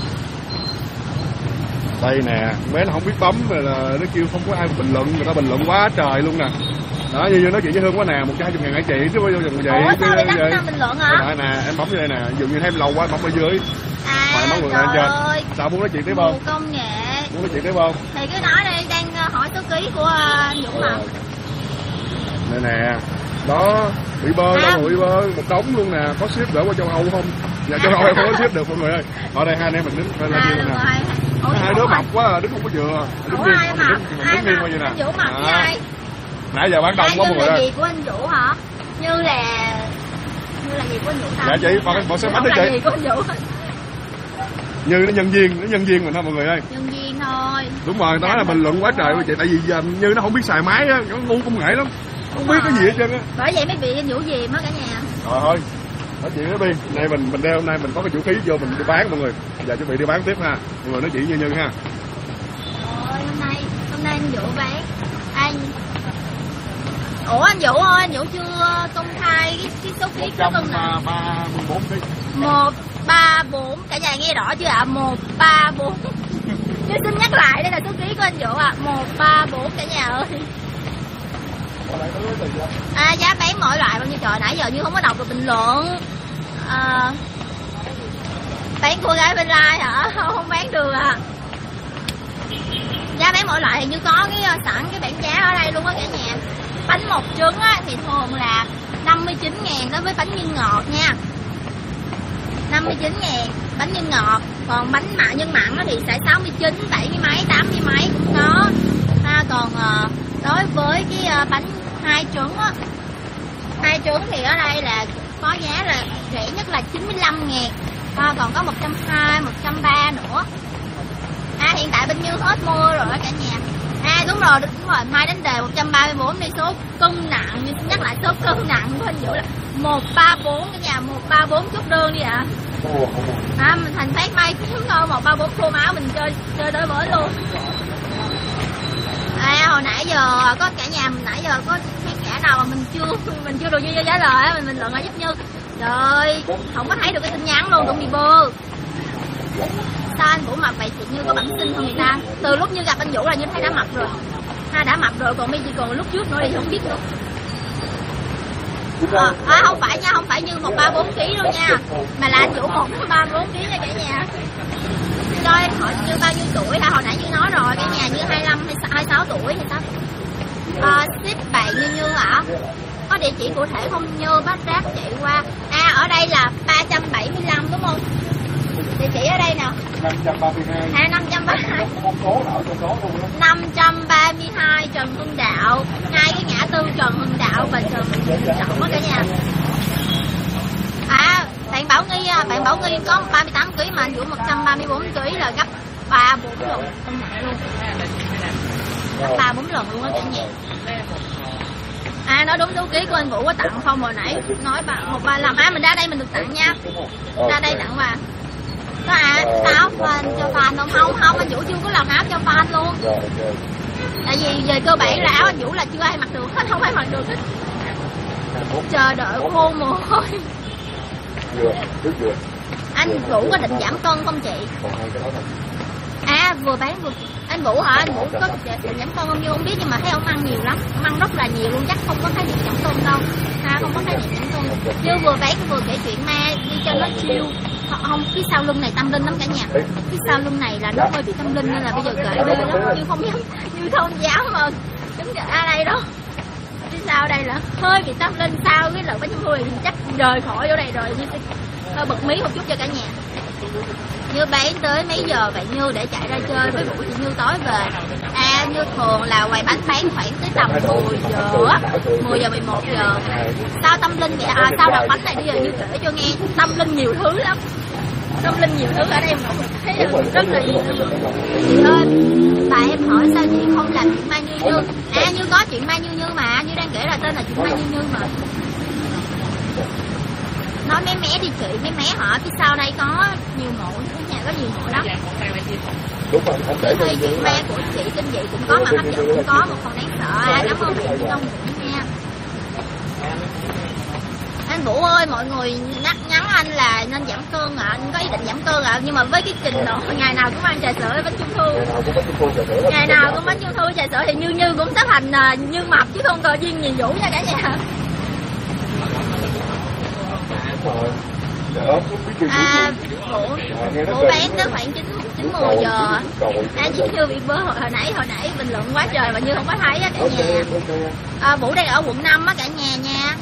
Đây nè, bé nó không biết bấm rồi là nó kêu không có ai bình luận, người ta bình luận quá trời luôn nè. Đó, như nói chuyện với Hương quá nè, 120.000 hả chị, chứ bao giờ vậy. Ủa sao bị tắt bình luận hả? Đây nè, em bấm vô đây nè, ví dụ như thấy em lâu quá em bấm ở dưới. À bấm ngược lên trên. Sao muốn nói chuyện tiếp không? Công nghệ. Muốn nói chuyện tiếp không? Thì cứ nói đi, đang hỏi số ký của anh Dũng Mập. Đây nè. Đó, bị bơ, bị bơ, một đống luôn nè, có ship gửi qua châu Âu không? Dạ châu Âu em không có ship được mọi người ơi. Ở đây hai anh em mình đứng lên nè. Ủa Ủa, hai đứa mập quá à, đứng không có vừa. Ủa ai mà ai mà anh Vũ mập với ai? Nãy giờ bán đông quá mọi người là ơi. gì của anh Vũ hả? Như là gì của anh Vũ ta? Dạ chị, bọn xe bánh đó chị. Là gì của anh Vũ? Như nó nhân viên mình thôi mọi người ơi. Nhân viên thôi. Đúng rồi, nói là bình luận quá trời chị, tại vì giờ Như nó không biết xài máy á, nó ngu công nghệ lắm, không biết cái gì hết trơn á. Bởi vậy mới bị anh Vũ dìm á cả nhà. Rồi thôi, nói chuyện đó đi. Nay mình đeo hôm nay mình có cái vũ khí vô mình đi bán mọi người. Giờ chuẩn bị đi bán tiếp ha. Mọi người nói chuyện Như ha. Rồi hôm nay anh Vũ bán. Ủa anh Vũ ơi, anh Vũ chưa công khai cái số ký số cân nào? 134 kg. 134, cả nhà nghe rõ chưa ạ? 134. Chứ xin nhắc lại đây là số ký của anh Vũ ạ. 134 cả nhà ơi. Giá bán mỗi loại bao nhiêu trời, nãy giờ Như không có đọc được bình luận. Bán cô gái bên like hả? Không bán được à. Giá bán mỗi loại thì Như có cái sẵn cái bảng giá ở đây luôn á cả nhà. Bánh một trứng á, thì thường là 59.000 đối với bánh nhân ngọt nha. 59.000 bánh nhân ngọt. Còn bánh nhân mặn thì sẽ 69, 70 mấy, 80 mấy cũng có. Còn đối với cái bánh 2 trứng á, 2 trứng thì ở đây là có giá là rẻ nhất là 95.000. Còn có 120, 130 nữa. Hiện tại bên Như hết mua rồi cả nhà. Đúng rồi, mai đến đề 134 đi. Số cân nặng, Như nhắc lại số cân nặng của anh Vũ là 134 cả nhà. 134 chốt đơn đi ạ. Mình thành phát may kiếm thôi. 134 khô máu mình chơi đối với luôn. Hồi nãy giờ có cả nhà mình nãy giờ có khán giả nào mà mình chưa được Như trả lời á, mình luận ở giúp Như. Trời, không có thấy được cái tin nhắn luôn, cũng bị bơ. Sao anh Vũ mập vậy chị Như có bẩm sinh không người ta? Từ lúc Như gặp anh Vũ là Như thấy đã mập rồi. Đã mập rồi, còn bây giờ còn lúc trước nữa thì không biết nữa. Không phải nha, không phải Như 134 kg đâu nha, mà là anh Vũ 134 kg nha cả nhà. Cho em hỏi Như bao nhiêu tuổi hả? Hồi nãy Như nói rồi cả nhà, Như 25 hay 26 tuổi hay sao? Ship bạn Như hả? Có địa chỉ cụ thể không Như? Bác Ráp chạy qua. Ở đây là 375 đúng không? Địa chỉ ở đây nào? 532. 532. 532 Trần Hưng Đạo, ngay cái ngã tư Trần Hưng Đạo và Trần Hưng Trọng á cả nhà. Bạn Bảo Nghi có 38 kg mà anh Vũ 134 kg là gấp 3-4 lần công nhận luôn. Gấp 3-4 lần luôn á cả nhà. Nói đúng số ký của anh Vũ có tặng không hồi nãy nói 135. Mình ra đây mình được tặng nha. Ra đây tặng quà. Có áo fan cho fan không? Không, anh Vũ chưa có làm áo cho fan luôn. Tại vì về cơ bản là áo anh Vũ là chưa ai mặc được hết, không ai mặc được hết. Chờ đợi khô mồ hôi. Anh Vũ có định giảm cân không chị? Vừa bán vừa anh Vũ hả? Anh Vũ có định giảm cân không? Như không biết nhưng mà thấy ông ăn nhiều lắm, ông ăn rất là nhiều luôn, chắc không có thấy được giảm cân đâu. Không có thấy được giảm cân. Như vừa bán vừa kể chuyện ma đi cho nó chill. Không, phía sau lưng này tâm linh lắm cả nhà. Phía sau lưng này là nó hơi bị tâm linh nên là bây giờ kể đi lắm, Như không dám mà đứng ở đây đó. Phía sau đây là hơi bị tâm linh, sau cái lần bánh trung thu thì chắc rời khỏi ở đây rồi, Như hơi bật mí một chút cho cả nhà. Như bán tới mấy giờ vậy Như để chạy ra chơi với Vũ thì Như tối về. Như thường là quầy bánh bán khoảng tới tầm 10 giờ á, 10 giờ 11 giờ. Sao tâm linh vậy? Sao đặt bánh này bây giờ Như kể cho nghe, tâm linh nhiều thứ lắm. Tâm linh nhiều thứ ở đây mà thấy rất là nhiều. Chị ơi, tại em hỏi sao chị không làm chuyện Mai Như Như? Như có chuyện Mai Như Như mà, Như đang kể là tên là chuyện Mai Như Như mà. Nói mé đi chị, mé họ phía sau đây có nhiều mộ, cái nhà có nhiều mộ lắm. Thì chuyện me của chị kinh dị cũng có mà hấp dẫn cũng có, một phần đáng sợ. Cảm ơn chị Đông nha. Anh Vũ ơi, mọi người nhắn anh là nên giảm cân ạ. Anh có ý định giảm cân ạ. Nhưng mà với cái trình độ ngày nào cũng ăn trà sữa bánh trung thu, ngày nào cũng bánh trung thu trà sữa thì Như cũng xếp thành Như mập chứ không có riêng gì Vũ nha cả nhà. Vũ bán tới khoảng 9-10 giờ. Như bị bơ hồi nãy bình luận quá trời mà Như không có thấy á cả nhà. Vũ đang ở quận 5 á cả nhà nha.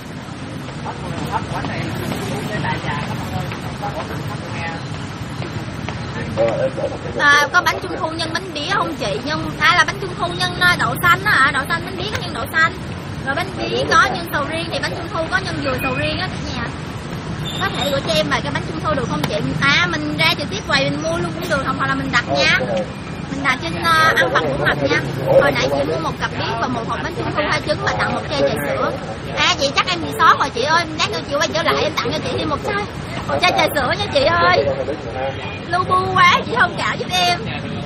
Có bánh trung thu nhân bánh bía không chị? Nhưng là bánh trung thu nhân đậu xanh á hả? Đậu xanh bánh bía có nhân đậu xanh. Rồi bánh bía có nhân sầu riêng, thì bánh trung thu có nhân dừa sầu riêng á cả nhà. Có thể gửi cho em vài cái bánh trung thu được không chị? Mình ra trực tiếp quầy mình mua luôn cũng được, không hoặc là mình đặt nha. Mình đặt trên ăn bằng của mặt nha. Hồi nãy chị mua một cặp biếc và một hộp bánh trung thu 2 trứng và tặng một chai trà sữa. Vậy chắc em bị sót rồi chị ơi. Lát nữa chị quay trở lại em tặng cho chị thêm một chai trà sữa nha chị ơi. Lu bu quá chị thông cảm giúp em.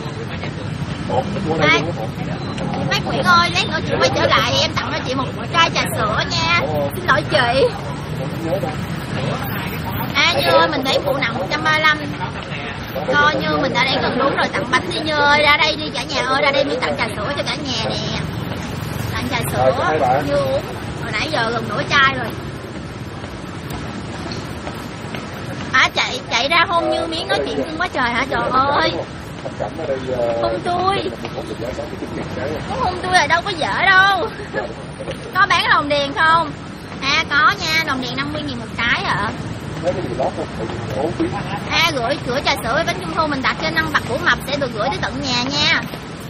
Chị Phát Nguyễn ơi, lát nữa chị quay trở lại em tặng cho chị một chai trà sữa nha. Xin lỗi chị. Như mình thấy phụ nặng 135. Coi như mình đã đang gần đúng rồi, tặng bánh đi Như ơi, ra đây đi cả nhà ơi, ra đây đi tặng trà sữa cho cả nhà nè. Tặng trà sữa Như uống, hồi nãy giờ gần nửa chai rồi. Chạy ra hôn Như miếng nói chuyện cưng quá trời hả trời ơi. Hôn tôi. Muốn hôn tôi là đâu có dở đâu. Có bán đồng điền không? Có nha, đồng điền 50.000 một cái ạ. Gửi trà sữa với bánh trung thu mình đặt trên ăn vặt của mập sẽ được gửi tới tận nhà nha.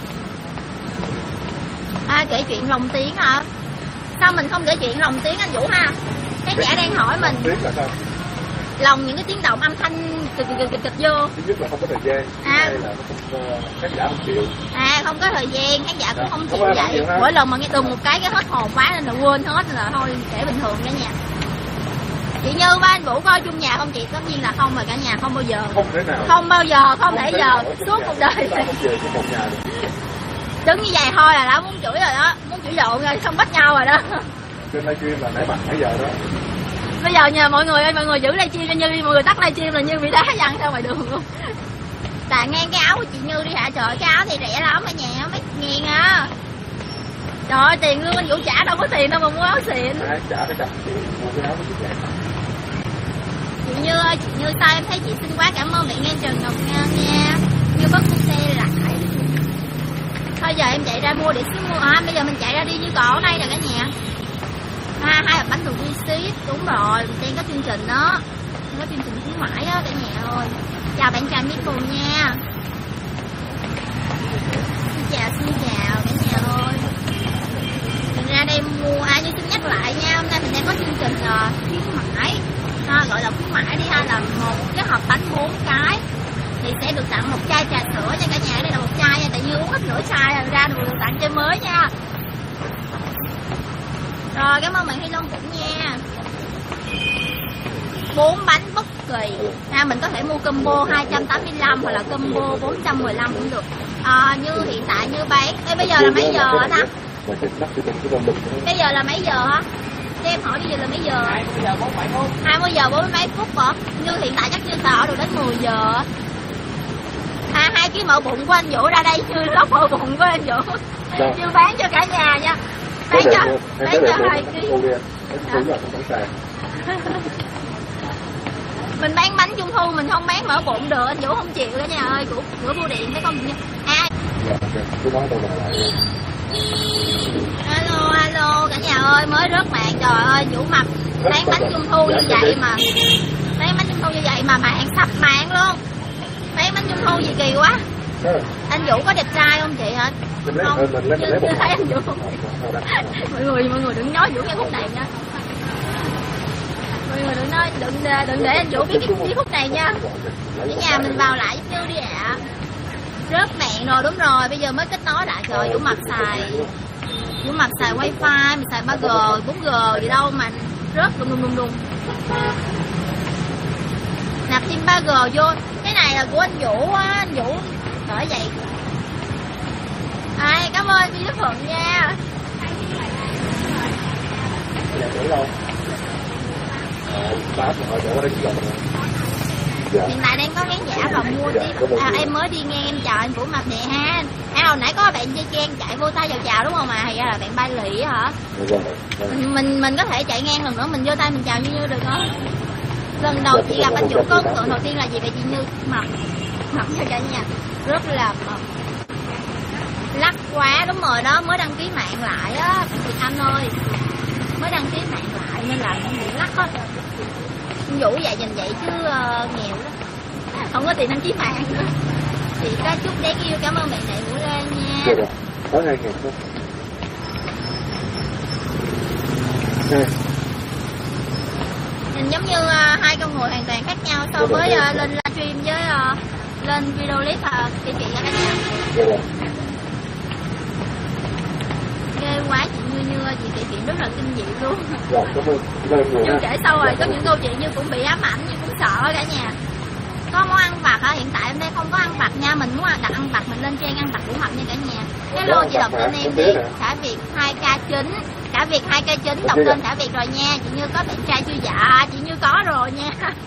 Kể chuyện lồng tiếng hả? Sao mình không kể chuyện lồng tiếng anh Vũ ha? Khán giả đang hỏi mình lòng những cái tiếng động âm thanh kịch vô. Thứ nhất là không có thời gian, hay là khán giả không chịu. Không có thời gian, khán giả cũng không chịu vậy. Mỗi lần mà nghe đùng một cái hết hồn quá nên là quên hết, nên là thôi kể bình thường cả nhà. Chị Như với anh Vũ coi chung nhà không chị? Tất nhiên là không rồi cả nhà, không bao giờ. Không thể nào. Không bao giờ, không thể giờ suốt cuộc đời. Đứng như vậy thôi là đã muốn chửi rồi đó, muốn chửi lộn rồi, xong bắt nhau rồi đó. Trên livestream là nãy mặt nãy giờ đó. Bây giờ nhờ mọi người ơi, mọi người giữ livestream cho Như đi, mọi người tắt livestream là Như bị đá văng ra ngoài đường luôn. Tà ngang cái áo của chị Như đi hả trời, cái áo thì rẻ lắm ở nhà, mấy ngàn à. Trời ơi, tiền lương anh Vũ trả đâu có tiền đâu mà mua áo xịn. Trả cái 100 triệu mua cái áo của chị vậy. Chị Như ơi, chị Như sao em thấy chị xinh quá, cảm ơn bạn Ngang Trần Ngọc Nga nha. Như bắt con xe lại. Thôi giờ em chạy ra mua để xíu mua. Bây giờ mình chạy ra đi như cỏ đây nè cả nhà. 2 hộp bánh từ đi ship, đúng rồi, mình đang có chương trình đó. Có chương trình khuyến mãi á cả nhà ơi. Chào bạn Trà Michael nha. Xin chào cả nhà ơi. Mình ra đây mua, Như xin nhắc lại nha, hôm nay mình đang có chương trình khuyến mãi. Gọi là khuyến mãi đi ha, là một cái hộp bánh 4 cái thì sẽ được tặng một chai trà sữa cho cả nhà. Đây là một chai nha, tại Như uống hết nửa chai rồi, ra được tặng chai mới nha. Rồi cảm ơn bạn Hy Long cũng nha. 4 bánh bất kỳ. Mình có thể mua combo 285 hoặc là combo 415 cũng được. Như hiện tại Như bán. Bây giờ là mấy giờ hả ta? Bây giờ là mấy giờ hả? Cho em hỏi bây giờ là mấy giờ? 20 giờ 40 mấy phút hả? Như hiện tại chắc Như sợ được đến 10 giờ. 2 kg mỡ bụng của anh Vũ ra đây, Như lóc mỡ bụng của anh Vũ. Như bán cho cả nhà nha. Bán cho 2 kg. Mình bán bánh trung thu mình không bán mỡ bụng được, anh Vũ không chịu cả nhà ơi. Cửa bưu điện thấy không? Alo cả nhà ơi, mới rớt mạng. Trời ơi Vũ Mập bán bánh trung thu như vậy mà, bán bánh trung thu như vậy mà mạng sập mạng luôn. Bán bánh trung thu gì kỳ quá. Anh Vũ có đẹp trai không chị hả? Không, chưa thấy anh Vũ không. Mọi người đừng nói Vũ nghe khúc này nha. Mọi người đừng nói, đừng để anh Vũ biết cái khúc này nha. Ở nhà mình vào lại giúp Như đi ạ. Rớt mạng rồi, đúng rồi, bây giờ mới kết nối lại rồi. Vũ Mập xài wifi, mình xài 3G, 4G gì đâu mà rớt đùng. Nạp thêm 3G vô. Cái này là của anh Vũ á, anh Vũ bởi vậy. Cảm ơn Duy Đức Thuận nha. Hiện tại đang có khán giả vào mua tiếp. Em mới đi ngang em chào anh Vũ Mập nè ha. Hồi nãy có bạn Dây Trang chạy vô tay vào chào đúng không mà? Hay là bạn Bay Lị hả? Mình có thể chạy ngang lần nữa mình vô tay mình chào Như được không? Lần đầu chị gặp anh Vũ có ấn tượng đầu tiên là gì vậy chị Như? Mập cho cả nhà. Rất là mập. Lắc quá, đúng rồi đó, mới đăng ký mạng lại á Việt Anh ơi. Mới đăng ký mạng lại nên là bị lắc á. Vũ vậy dành vậy chứ nghèo đó. Không có tiền đăng ký mạng nữa. Chị có chút đáng yêu, cảm ơn bạn Đại Vũ Lê nha. Được rồi, có 2.000 không? Nhìn giống như hai con người hoàn toàn khác nhau so với lên livestream với lên video clip của chị cả nhà. Được rồi. Ghê quá, chị Như chị kể chuyện rất là kinh dị luôn. Rồi, cảm ơn. Nhưng kể sau rồi có những câu chuyện như cũng bị ám ảnh, như cũng sợ cả nhà. Có món ăn vặt hiện tại em đây không có ăn vặt nha, mình muốn đặt ăn vặt mình lên trang ăn vặt Vũ Mập nha cả nhà. Hello chị đọc tên em đi, Thả Việt 2K9, Thả Việt 2K9 đọc tên Thả Việt rồi nha. Chị Như có bạn trai chưa? Dạ, chị Như có rồi nha.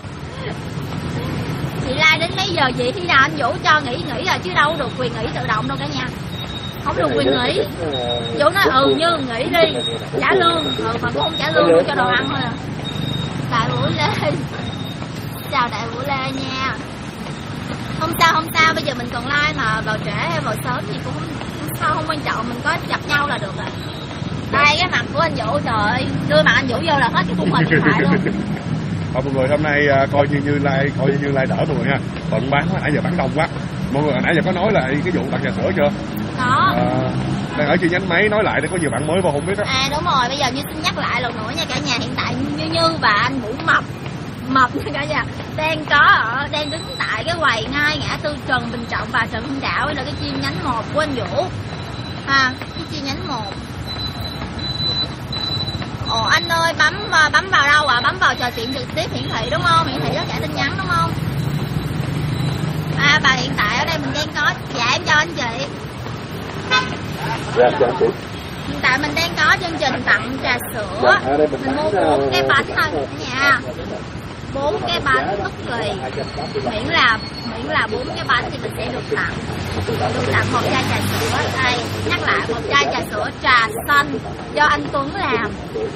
Chị like đến mấy giờ vậy? Khi nào anh Vũ cho nghỉ rồi chứ đâu được quyền nghỉ tự động đâu cả nhà. Không được quyền nghỉ. Vũ nói Như nghỉ đi, trả lương, mà cũng không trả lương cho đồ ăn thôi à. Đại Vũ Lê, chào Đại Vũ Lê nha. Không sao, bây giờ mình còn like mà vào trễ hay vào sớm thì cũng không quan trọng, mình có gặp nhau là được rồi. Đây cái mặt của anh Vũ, trời ơi, đưa mặt anh Vũ vô là hết cái khung hình điện thoại luôn. Mọi người hôm nay coi như like đỡ mọi người ha. Bận bán nãy giờ bán đông quá. Mọi người nãy giờ có nói là cái vụ tặng trà sữa chưa? Có. Đang ở chi nhánh mấy nói lại để có nhiều bạn mới vào không biết đó. Đúng rồi, bây giờ Như xin nhắc lại lần nữa nha cả nhà, hiện tại Như và anh Vũ Mập nha cả nhà đang đứng tại cái quầy ngay ngã tư Trần Bình Trọng và Trần Hưng Đạo, là cái chi nhánh 1 của anh Vũ ha, cái chi nhánh 1. Ồ anh ơi, bấm vào đâu ạ? Bấm vào trò chuyện trực tiếp hiển thị đúng không? Hiển thị tất cả tin nhắn đúng không? Bà hiện tại ở đây mình đang có, dạ em cho anh chị. Hiện tại mình đang có chương trình tặng trà sữa. Mình mua 4 cái bánh thôi nha. 4 cái bánh bất kỳ. Miễn là 4 cái bánh thì mình sẽ được tặng. Được tặng một chai trà sữa. Đây, nhắc lại, một chai trà sữa trà xanh do anh Tuấn làm.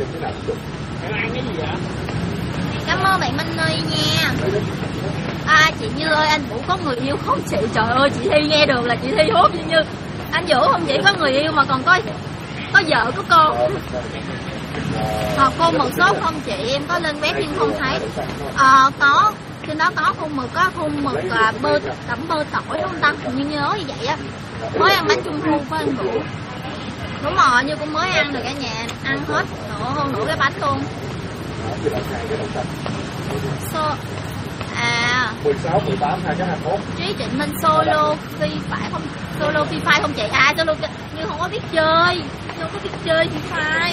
Cảm ơn bạn Minh Ly nha. Chị Như ơi, anh Vũ có người yêu không chị? Trời ơi, chị Thi nghe được là chị Thi hốt chị Như. Anh Vũ không chỉ có người yêu mà còn có vợ có con. Cô mực sốt không chị? Em có lên web nhưng không thấy. Có, trên đó có khuôn mực tẩm bơ tỏi đúng không ta? Như nhớ như vậy á. Mới ăn bánh trung thu với anh Vũ. Đúng rồi, Như cũng mới ăn rồi cả nhà, ăn hết hơn nửa cái bánh luôn. 16, 18, 221. Trí Trịnh Minh solo phi phải không? Solo phi fire không chị? Solo Như không có biết chơi, không có biết chơi phi fire.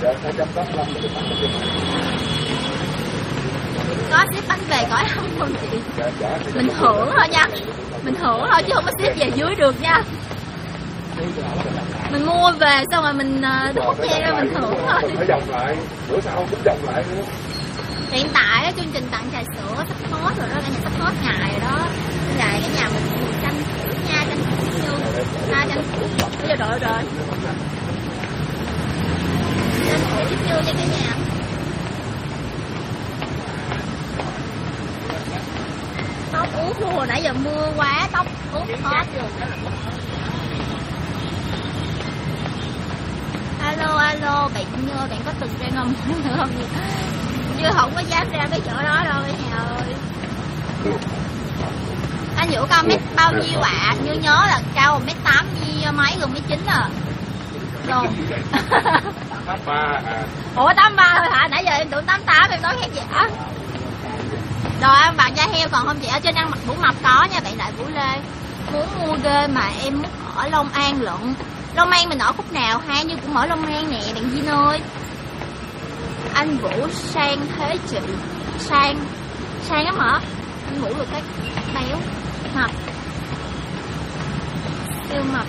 Có ship bánh về cõi không chị? Mình hưởng thôi nha, mình hưởng thôi chứ không có ship về dưới được nha. Mình mua về xong rồi mình đốt che mình hưởng thôi. Phải vòng lại, bữa sau cũng vòng lại nữa. Hiện tại chương trình tặng trà sữa sắp hết rồi đó cả nhà, sắp hết ngày rồi đó. Nên là cái nhà mình tranh thủ nha, tranh thủ Như tranh thủ bây giờ đợi rồi tranh thủ giúp Như nha cả nhà. Tóc ướt luôn, hồi nãy giờ mưa quá tóc ướt hết. Alo bạn Như, bạn có từng ra ngâm nữa không? Như không có dám ra cái chỗ đó đâu cả nhà ơi. Anh Vũ cao mét bao nhiêu ạ? Như nhớ là cao 1m8 mấy gần 1m9 à. Rồi. 83 Ủa 83 thôi hả? Nãy giờ em tưởng 88, em nói khác vậy hả? Rồi ăn vặt da heo còn không chị? Ở trên ăn mặc Vũ Mập có nha bạn Đại Vũ Lê. Muốn mua ghê mà em muốn ở Long An lận. Long An mình ở khúc nào ha? Như cũng ở Long An nè bạn Vinh ơi. Anh Vũ sang thế chị. Sang lắm hả? Anh Vũ được cái béo mập, siêu mập.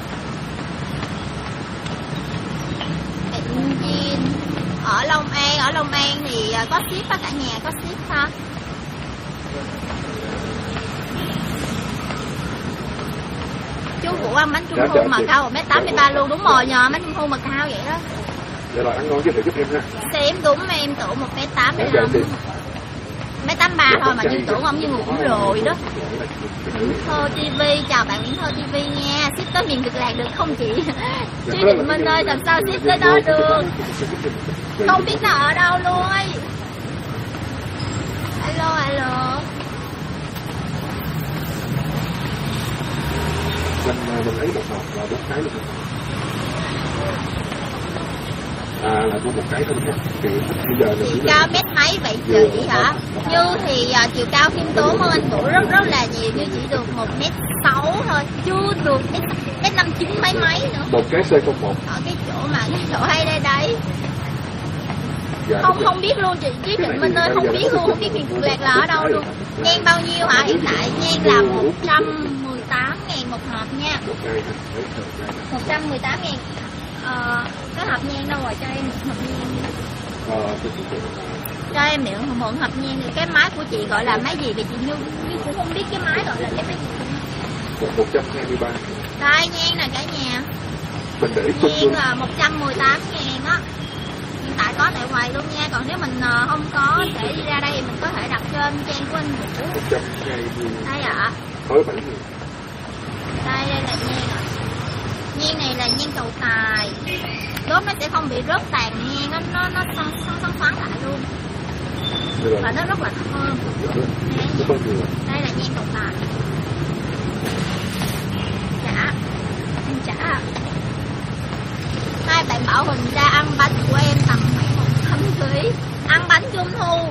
Bạn Vinh ở Long An thì có ship á cả nhà, có ship ha. Chú Vũ ăn bánh trung thu mà cao 1m83 luôn. Đúng rồi nhờ, bánh trung thu mà cao vậy đó. Vậy là ăn ngon chứ, giúp em ha. Xem đúng em tưởng 1m8 để làm 1m83 thôi mà Như tưởng ông Như ngủ rồi đó. Nguyễn Thơ TV, chào bạn Nguyễn Thơ TV nha. Ship tới miền Cực Lạc được không chị? Trí Định Minh ơi, làm sao ship tới đó được? Không biết nó ở đâu luôn ấy. Alo Mình lấy một hộp là 4 cái luôn. Là có một cái thôi nhé. Thì bây giờ là chiều cao mét mấy vậy chị hả? Như thì chiều cao khiêm tốn hơn anh Vũ rất là nhiều, như chỉ được 1m6 thôi, chưa được mét 59 mấy nữa. một cái C01 ở cái chỗ hay đây. dạ, không biết luôn chị Trí Trịnh Minh ơi, không biết luôn, không biết Huyền Phượng Lạc là ở đâu luôn. Nhan bao nhiêu hả? Hiện tại nhan là 118.000 một hộp nha. 118.000. Cái hộp nhan đâu rồi, cho em hộp nhan. Cho em mượn hộp nhan thì cái máy của chị gọi là máy gì vậy chị Như cũng không biết cái máy gọi là cái gì. 123. Đây nhan nè cả nhà. Mình để nhan là 118.000 á. Hiện tại có tại quầy luôn nha, còn nếu mình không có thể đi ra đây mình có thể đặt trên trang của anh Vũ. 120. Đây ạ. Khối 7.000. Đây là nhan ạ. Nhan này là nhan cầu tài. Đốt nó sẽ không bị rớt tàn nhan, nó xoắn lại luôn. Và nó rất là thơm. Đây là nhan cầu tài. Em trả. Hai bạn bảo Huỳnh ra ăn bánh của em tầm 100 kg. Ăn bánh trung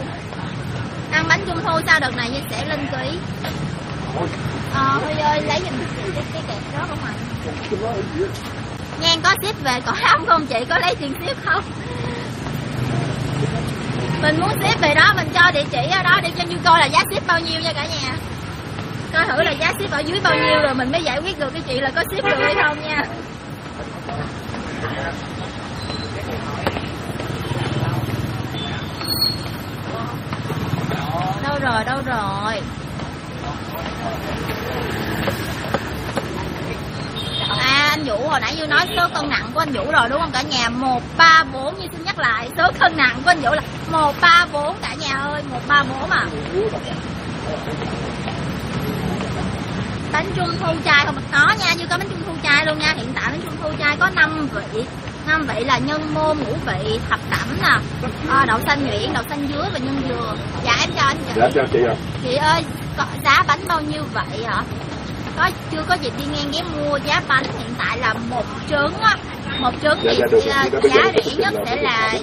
thu sao đợt này Như sẽ lên ký. Thôi ơi lấy giùm cái kẹp đó không ạ? Nhan có ship về cỏ Lâm không chị? Có lấy tiền ship không? Mình muốn ship về đó mình cho địa chỉ ở đó để cho Như coi là giá ship bao nhiêu nha cả nhà. Coi thử là giá ship ở dưới bao nhiêu rồi mình mới giải quyết được cái chuyện là có ship được hay không nha. Đâu rồi. Anh Vũ hồi nãy Như nói số cân nặng của anh Vũ rồi đúng không cả nhà? 134, Như xin nhắc lại số cân nặng của anh Vũ là 134 cả nhà ơi, 134 à. Bánh trung thu chai không có nha, Như có bánh trung thu chai luôn nha. Hiện tại bánh trung thu chai có 5 vị. 5 vị là nhân môn, ngũ vị, thập cẩm nè, đậu xanh nhuyễn, đậu xanh dứa và nhân dừa. Dạ em cho anh chị. Dạ cho chị ạ. Chị ơi, giá bánh bao nhiêu vậy hả? Chưa có dịp đi ngang ghé mua giá bánh. Hiện tại là một trứng á. Một trứng thì giá rẻ nhất sẽ là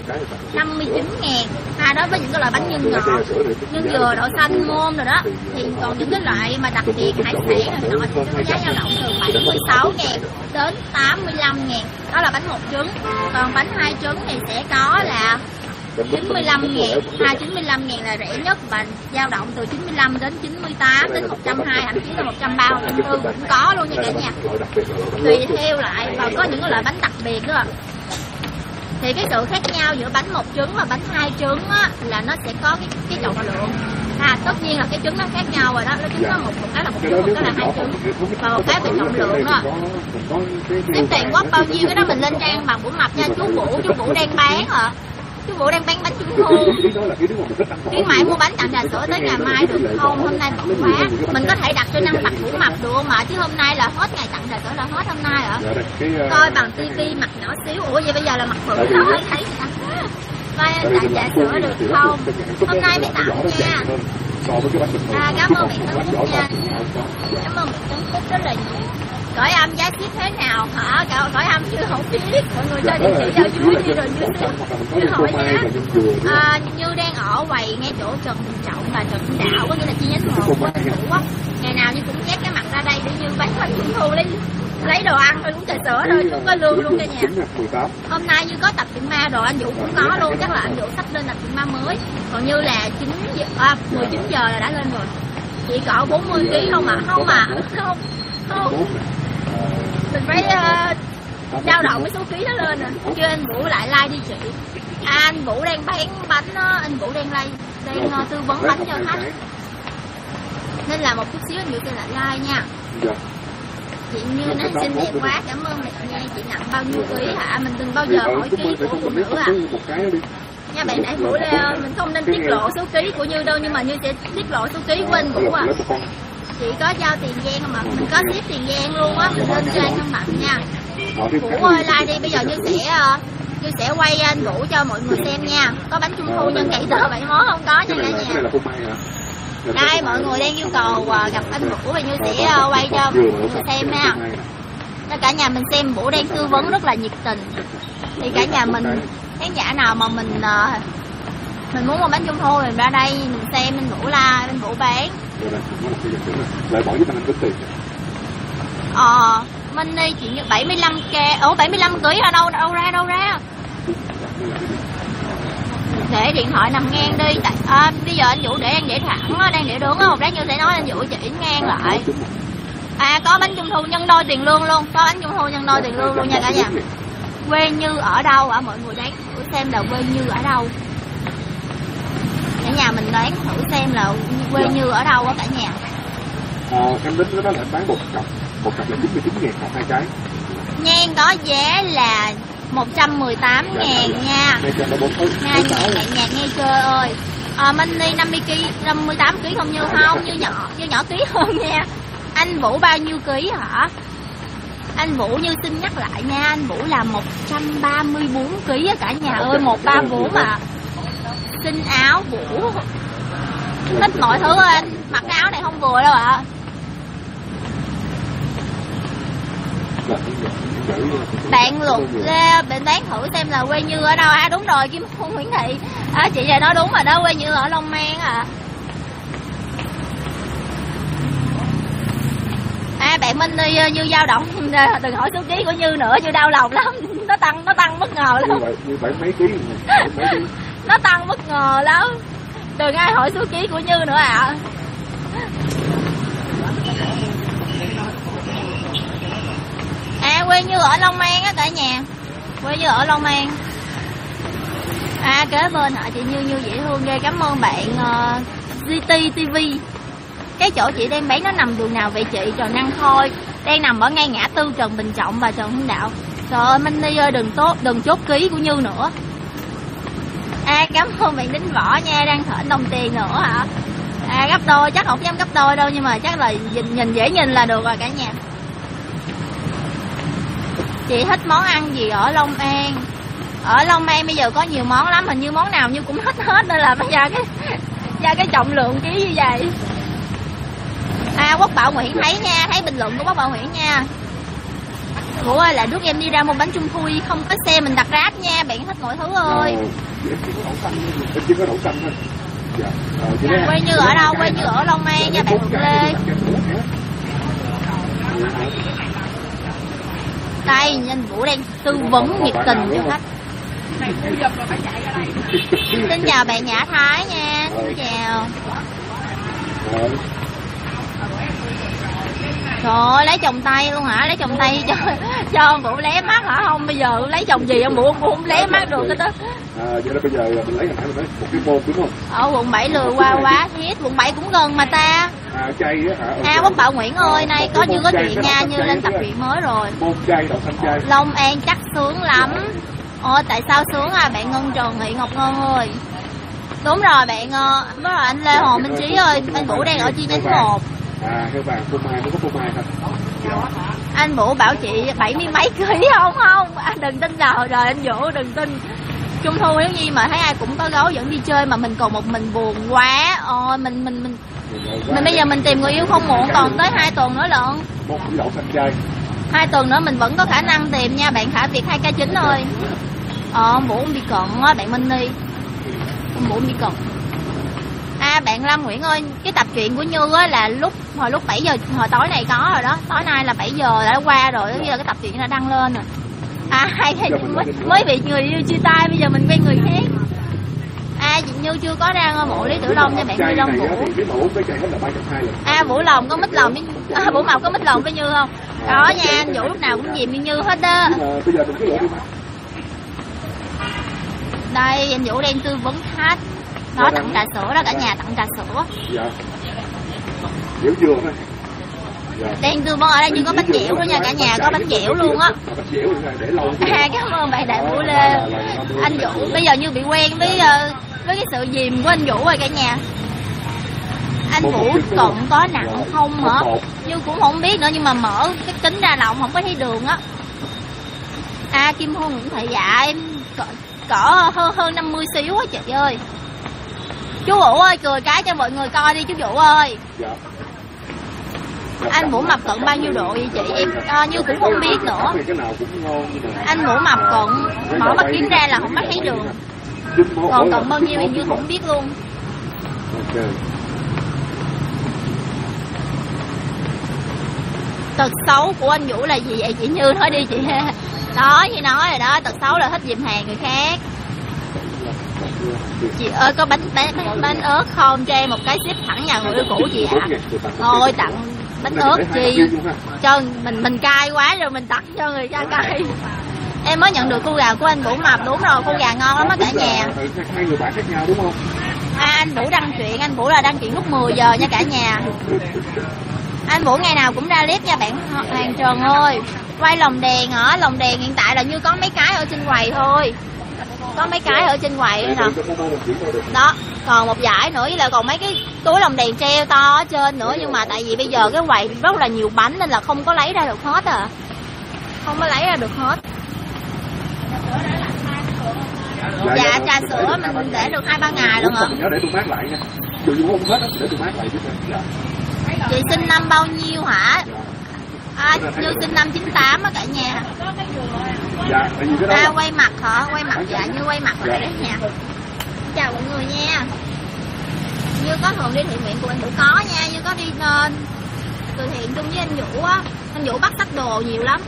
59.000. Đó với những cái loại bánh nhân ngọt, nhân dừa, đậu xanh, môn rồi đó. Thì còn những cái loại mà đặc biệt hải sản rồi nọ thì giá dao động từ 76.000 đến 85.000. Đó là bánh một trứng. Còn bánh hai trứng thì sẽ có là 95.000. 95.000 là rẻ nhất và dao động từ 95 đến 98 đến 120, thậm chí là 130, 140 cũng có luôn nha cả nhà. Tùy theo lại và có những loại bánh đặc biệt đó. Thì cái sự khác nhau giữa bánh một trứng và bánh hai trứng á, là nó sẽ có cái trọng lượng. Tất nhiên là cái trứng nó khác nhau rồi đó. Nó trứng nó một cái là một trứng, một cái là hai trứng. Và một cái về trọng lượng á. Cái tiền quốc bao nhiêu cái đó mình lên trang bằng Vũ Mập nha. Chú Vũ đang bán hả? Chú Vũ đang bán bánh trung thu. Khuyến mãi mua bánh tặng trà sữa tới ngày mai được không? Hôm nay bận quá. Mình có thể đặt cho năng mặt Vũ Mập được mà, chứ hôm nay là hết ngày tặng trà sữa là hết hôm nay hả? Coi bằng tivi mặt nhỏ xíu. Ủa vậy bây giờ là mặt bự thôi thấy sao? Vai anh tặng trà sữa được không? Hôm nay mới tặng nha. Cảm ơn bạn Tấn Phúc nha. Cảm ơn bạn Tấn Phúc rất là nhiều. Cõi âm giá ship thế nào hả? Cõi âm chưa không biết. Mọi người cho địa chỉ ở dưới đi rồi Như hỏi giá. Như đang ở quầy ngay chỗ Trần Bình Trọng và Trần Hưng Đạo, có nghĩa là chi nhánh 1 của thành phố á. Ngày nào Như cũng chép cái mặt ra đây để Như bán bánh trung thu lấy đồ ăn thôi, cũng trà sữa thôi, không có lương luôn cả nhà. Hôm nay Như có tập truyện ma rồi, anh Vũ cũng có luôn, chắc là anh Vũ sắp lên tập truyện ma mới. Còn Như là 19 giờ là đã lên rồi. Chị cỡ 40 kg không ạ? Không. Mình phải dao động cái số ký đó lên nè. Chưa anh Vũ lại like đi chị. Anh Vũ đang bán bánh đó, anh Vũ đang tư vấn bánh cho khách. Nên là một chút xíu anh Vũ sẽ lại like nha. Chị Như nói xinh đẹp quá, cảm ơn bạn nha. Chị nặng bao nhiêu ký hả? Mình đừng bao giờ hỏi ký của phụ nữ à. Nha bạn đại Vũ Lê, mình không nên tiết lộ số ký của Như đâu, nhưng mà Như sẽ tiết lộ số ký của anh Vũ à. Chị có giao tiền Giang không ạ? Mình có ship tiền Giang luôn á, mình lên trang không bạn nha. Vũ ơi like đi, bây giờ Như sẽ quay anh Vũ cho mọi người xem nha. Có bánh trung thu nhân 7 tờ 7 món không có nha cả nhà. Đây mọi người đang yêu cầu gặp anh Vũ và Như sẽ quay cho mọi người xem nha. Cho cả nhà mình xem, Vũ đang tư vấn rất là nhiệt tình. Thì cả nhà mình, khán giả nào mà mình muốn mua bánh trung thu thì ra đây mình xem anh Vũ anh Vũ bán. Lại bỏ với anh có tiền. Mình đi chuyện 75k, 75 kg ở đâu ra. Để điện thoại nằm ngang đi. Bây giờ anh Vũ đang để thẳng, đang để đứng á, một lát Như sẽ nói anh Vũ chỉ ngang lại. Có bánh trung thu nhân đôi tiền lương luôn, có bánh trung thu nhân đôi tiền lương luôn nha cả nhà. Quê Như ở đâu ạ? Mọi người đoán thử xem là quê Như ở đâu. Cả nhà mình đoán thử xem là quê Như ở đâu á cả nhà. Em tính đó là bán một cặp là 99.000 hoặc 2 trái. Nhan có giá là 118.000 nha. Nha nhà nghe chơi ơi. Mini 58kg không Như không? Như nhỏ ký hơn nha. Anh Vũ bao nhiêu ký hả? Anh Vũ Như xin nhắc lại nha, anh Vũ là 134kg á cả nhà ơi, 134 mà. Xin áo Vũ. Thích mọi thứ ơi, anh mặc cái áo này không vừa đâu ạ. Bạn luận ra bạn đoán thử xem là quê Như ở đâu. Đúng rồi, Kim Phương Nguyễn Thị. Chị về nói đúng rồi đó, quê Như ở Long An à. Bạn Minh đi Như dao động, đừng hỏi số ký của Như nữa, Như đau lòng lắm. Nó tăng bất ngờ lắm. Như bảy mấy ký. Nó tăng bất ngờ lắm. Đừng ai hỏi số ký của Như nữa ạ. Quê Như ở Long An á cả nhà. Quê Như ở Long An. Kế bên hả chị Như dễ thương ghê. Cảm ơn bạn GT TV. Cái chỗ chị đang bán nó nằm đường nào vậy chị? Trần Năng Khôi. Đang nằm ở ngay ngã tư Trần Bình Trọng và Trần Hưng Đạo. Trời ơi Mini ơi, đừng chốt ký của Như nữa. Cảm ơn bạn Đính Võ nha, đang thỉnh đồng tiền nữa hả? Gấp đôi, chắc không dám gấp đôi đâu, nhưng mà chắc là nhìn dễ nhìn là được rồi cả nhà. Chị thích món ăn gì ở Long An? Ở Long An bây giờ có nhiều món lắm, hình như món nào Như cũng thích hết, nên là bây giờ cái trọng lượng ký như vậy. Quốc Bảo Nguyễn thấy nha, thấy bình luận của Quốc Bảo Nguyễn nha. Vũ ơi, là rước em đi ra mua bánh trung thu, không có xe mình đặt Grab nha, bạn thích mọi thứ ơi. Chỉ có đậu xanh thôi. Quê Như ở đâu? Quê Như ở Long An nha bạn Lê. Đây, nhân Vũ đang tư vấn nhiệt tình cho khách. Xin chào bạn Nhã Thái nha, xin chào. Trời ơi, lấy chồng Tây luôn hả? Lấy chồng Tây cho ông Vũ lé mắt hả? Không, bây giờ lấy chồng gì ông Vũ không lé mắt được hết đó. Vậy là bây giờ mình lấy hồi nãy mình lấy một cái môn đúng không? Ở quận 7 lừa qua quá thiết, quận 7 cũng gần mà ta. Chay á hả? Quốc Bảo Nguyễn ơi, nay có Như có chuyện nha, Như lên tập truyện mới rồi. Môn chay, đậu xanh chay. Long An chắc sướng lắm. Ôi tại sao sướng bạn Ngân Trần Thị Ngọc Ngân ơi. Đúng rồi bạn, với rồi anh Lê Hồ Minh Trí ơi, anh Vũ đang ở chi nhánh 1. Heo vàng phô mai, nó có phô mai không? Anh Vũ bảo chị 70 mấy ký không? Đừng tin rồi anh Vũ, đừng tin. Trung thu nếu như mà thấy ai cũng có gấu dẫn đi chơi mà mình còn một mình buồn quá. Mình bây giờ mình tìm người yêu không muộn, còn tới 2 tuần nữa lận. 2 tuần nữa mình vẫn có khả năng tìm nha bạn Khả Việt 2K9 ơi. Vũ bị cận á bạn Minh đi. Vũ bị cận. Bạn Lâm Nguyễn ơi, cái tập truyện của Như á là hồi lúc 7 giờ hồi tối này có rồi đó. Tối nay là 7 giờ đã qua rồi, tức là cái tập truyện đã đăng lên rồi. Mới bị người yêu chia tay, bây giờ mình quen người khác. Chị Như chưa có ra ngôi mộ Lý Tử Long nha bạn Như Long Vũ. Vũ Lòng có mít lòng với Vũ Mộc có mít lòng với Như không? Có nha, anh Vũ lúc nào cũng dìm như Như hết đó. Đây anh Vũ đang tư vấn khách. Nó tặng trà sữa đó cả nhà, tặng trà sữa. Dạ. Dẻo dừa thôi. Đang tư vấn ở đây nhưng có bánh dẻo nữa nha cả nhà, có bánh dẻo luôn á. Cảm ơn bạn Đại Vũ Lê. Anh Vũ bây giờ Như bị quen với cái sự dìm của anh Vũ rồi cả nhà. Anh Vũ cộng có nặng không hả? Như cũng không biết nữa, nhưng mà mở cái kính ra là không có thấy đường á. Kim Hương Nguyễn Thị dạ em cỡ hơn 50 xíu á chị ơi. Chú Vũ ơi, cười cái cho mọi người coi đi chú Vũ ơi. Dạ. Anh Vũ mập cận bao nhiêu độ vậy chị? Em như cũng không biết nữa. Cái nào cũng ngon nhưng mà Anh Vũ mập cận, mở mắt kiếm ra là không có thấy đường. Còn cận bao nhiêu em như không biết luôn. Ok. Tật xấu của anh Vũ là gì vậy chị Như, nói đi chị. Đó, như nói rồi đó, tật xấu là thích dìm hàng người khác. Chị ơi có bánh ớt không, cho em một cái ship thẳng nhà người yêu cũ chị ạ. Thôi tặng bánh ớt chi cho mình cay quá rồi mình tặng cho người cha cay. Em mới nhận được cu gà của anh Vũ mập, đúng rồi, cu gà ngon lắm á cả nhà. Hai người bạn khác nhau đúng không? Anh Vũ đăng chuyện, anh Vũ là đăng chuyện lúc 10 giờ nha cả nhà. Anh Vũ ngày nào cũng ra clip nha bạn Hoàng Trần ơi. Quay lồng đèn hả? Lồng đèn hiện tại là như có mấy cái ở trên quầy thôi. Có mấy cái ở trên quầy nè. Đó, còn một dải nữa với lại còn mấy cái túi lồng đèn treo to ở trên nữa. Nhưng mà tại vì bây giờ cái quầy rất là nhiều bánh nên là không có lấy ra được hết à. Không có lấy ra được hết. Dạ trà sữa mình để được 2-3 ngày luôn hả? Nhớ để tôi mát lại nha. Dù như không hết để tôi mát lại chứ. Chị sinh năm bao nhiêu hả? Như sinh năm 98 á cả nhà. Dạ, tại vì cái đó quay mặt hả? Quay mặt dạ, Như quay mặt lại đó nha. Chào mọi người nha. Như có thường đi thiện nguyện của anh Vũ có nha, Như có đi từ thiện chung với anh Vũ á. Anh Vũ bắt sách đồ nhiều lắm.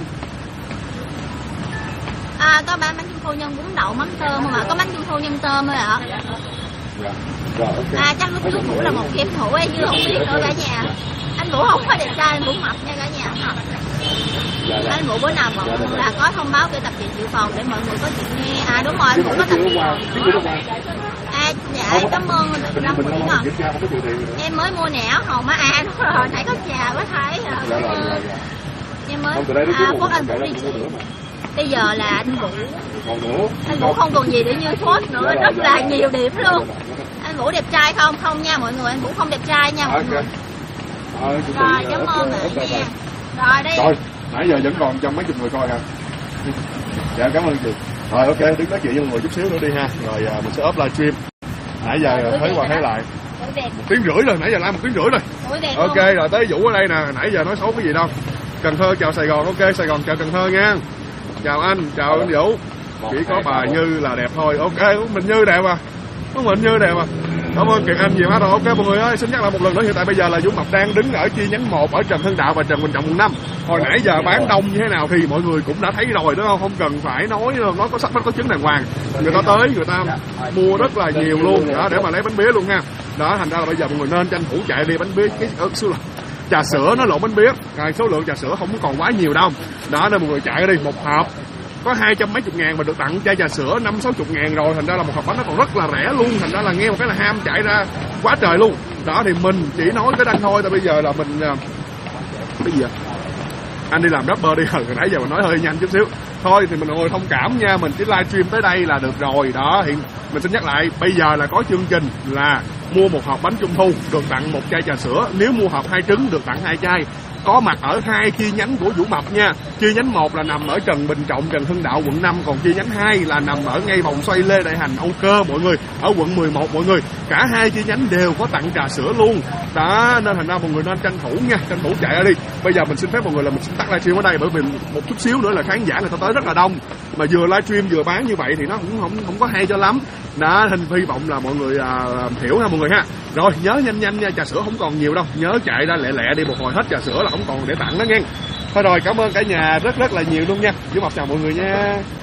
Có bánh trung thu nhân bún đậu mắm tôm mà có bánh trung thu nhân tôm thôi ạ. Chắc lúc trước Vũ là một game thủ ấy, Như không biết nữa cả nhà. Anh Vũ không có đẹp trai, anh Vũ mập nha cả nhà. Anh Vũ bữa nào bọn là có thông báo cái tập truyện dự phòng để mọi người có chuyện nghe. Đúng rồi, anh Vũ có tập truyện. Dạ em cảm ơn Lâm Nguyễn à. Em mới mua nẻ hồng á. Đúng rồi, nãy có trà mới thấy. Em mới có anh Vũ đi chị. Bây giờ là anh Vũ không còn gì để Như post nữa, rất là nhiều điểm luôn. Anh Vũ đẹp trai không? Không nha mọi người, anh Vũ không đẹp trai nha mọi người. Rồi, cảm ơn bạn nha. Rồi đây. Rồi, nãy giờ vẫn còn trong mấy chục người coi hả? Dạ cảm ơn chị. Rồi ok, đứng nói chuyện với mọi người chút xíu nữa đi ha. Rồi mình sẽ up livestream. Nãy giờ thấy qua thấy lại. 1 tiếng rưỡi rồi, nãy giờ làm 1 tiếng rưỡi rồi. Ok, rồi tới Vũ ở đây nè, nãy giờ nói xấu cái gì đâu. Cần Thơ chào Sài Gòn, ok, Sài Gòn chào Cần Thơ nha. Chào anh, chào anh Vũ. Chỉ có bà Như là đẹp thôi. Ok, mình Như đẹp à. Có mình Như đẹp à. Cảm ơn Kiệt Anh nhiều quá rồi. Ok mọi người ơi, xin nhắc lại một lần nữa, hiện tại bây giờ là Vũ Mập đang đứng ở chi nhánh 1 ở Trần Hưng Đạo và Trần Bình Trọng quận 5. Hồi nãy giờ bán đông như thế nào thì mọi người cũng đã thấy rồi đúng không? Không cần phải nói có sắc bách có chứng đàng hoàng. Người ta tới, người ta mua rất là nhiều luôn đó để mà lấy bánh bía luôn nha. Đó, thành ra là bây giờ mọi người nên tranh thủ chạy đi bánh bía trà sữa nó lộn bánh bía. Số lượng trà sữa không còn quá nhiều đâu. Đó nên mọi người chạy đi, một hộp có 200 mấy chục ngàn mà được tặng chai trà sữa 50-60 ngàn rồi, thành ra là một hộp bánh nó còn rất là rẻ luôn, thành ra là nghe một cái là ham chạy ra quá trời luôn. Đó thì mình chỉ nói cái đăng thôi, tại bây giờ là mình cái gì vậy? Anh đi làm rapper đi, hồi nãy giờ mình nói hơi nhanh chút xíu. Thôi thì mình ngồi thông cảm nha, mình chỉ livestream tới đây là được rồi. Đó hiện mình xin nhắc lại, bây giờ là có chương trình là mua một hộp bánh trung thu được tặng một chai trà sữa, nếu mua hộp 2 trứng được tặng 2 chai. Có mặt ở 2 chi nhánh của Vũ Mập nha. Chi nhánh 1 là nằm ở Trần Bình Trọng, Trần Hưng Đạo quận 5, còn chi nhánh 2 là nằm ở ngay vòng xoay Lê Đại Hành, Âu Cơ mọi người, ở quận 11 mọi người. Cả 2 chi nhánh đều có tặng trà sữa luôn. Đó nên thành ra mọi người nên tranh thủ nha, tranh thủ chạy ra đi. Bây giờ mình xin phép mọi người là mình xin tắt livestream ở đây, bởi vì một chút xíu nữa là khán giả người ta tới rất là đông. Mà vừa livestream vừa bán như vậy thì nó cũng không có hay cho lắm. Đó, hy vọng là mọi người hiểu ha mọi người ha. Rồi nhớ nhanh nha, trà sữa không còn nhiều đâu, nhớ chạy ra lẹ đi, một hồi hết trà sữa là không còn để tặng đó nha. Thôi rồi, cảm ơn cả nhà rất là nhiều luôn nha. Vũ Mập chào mọi người nha.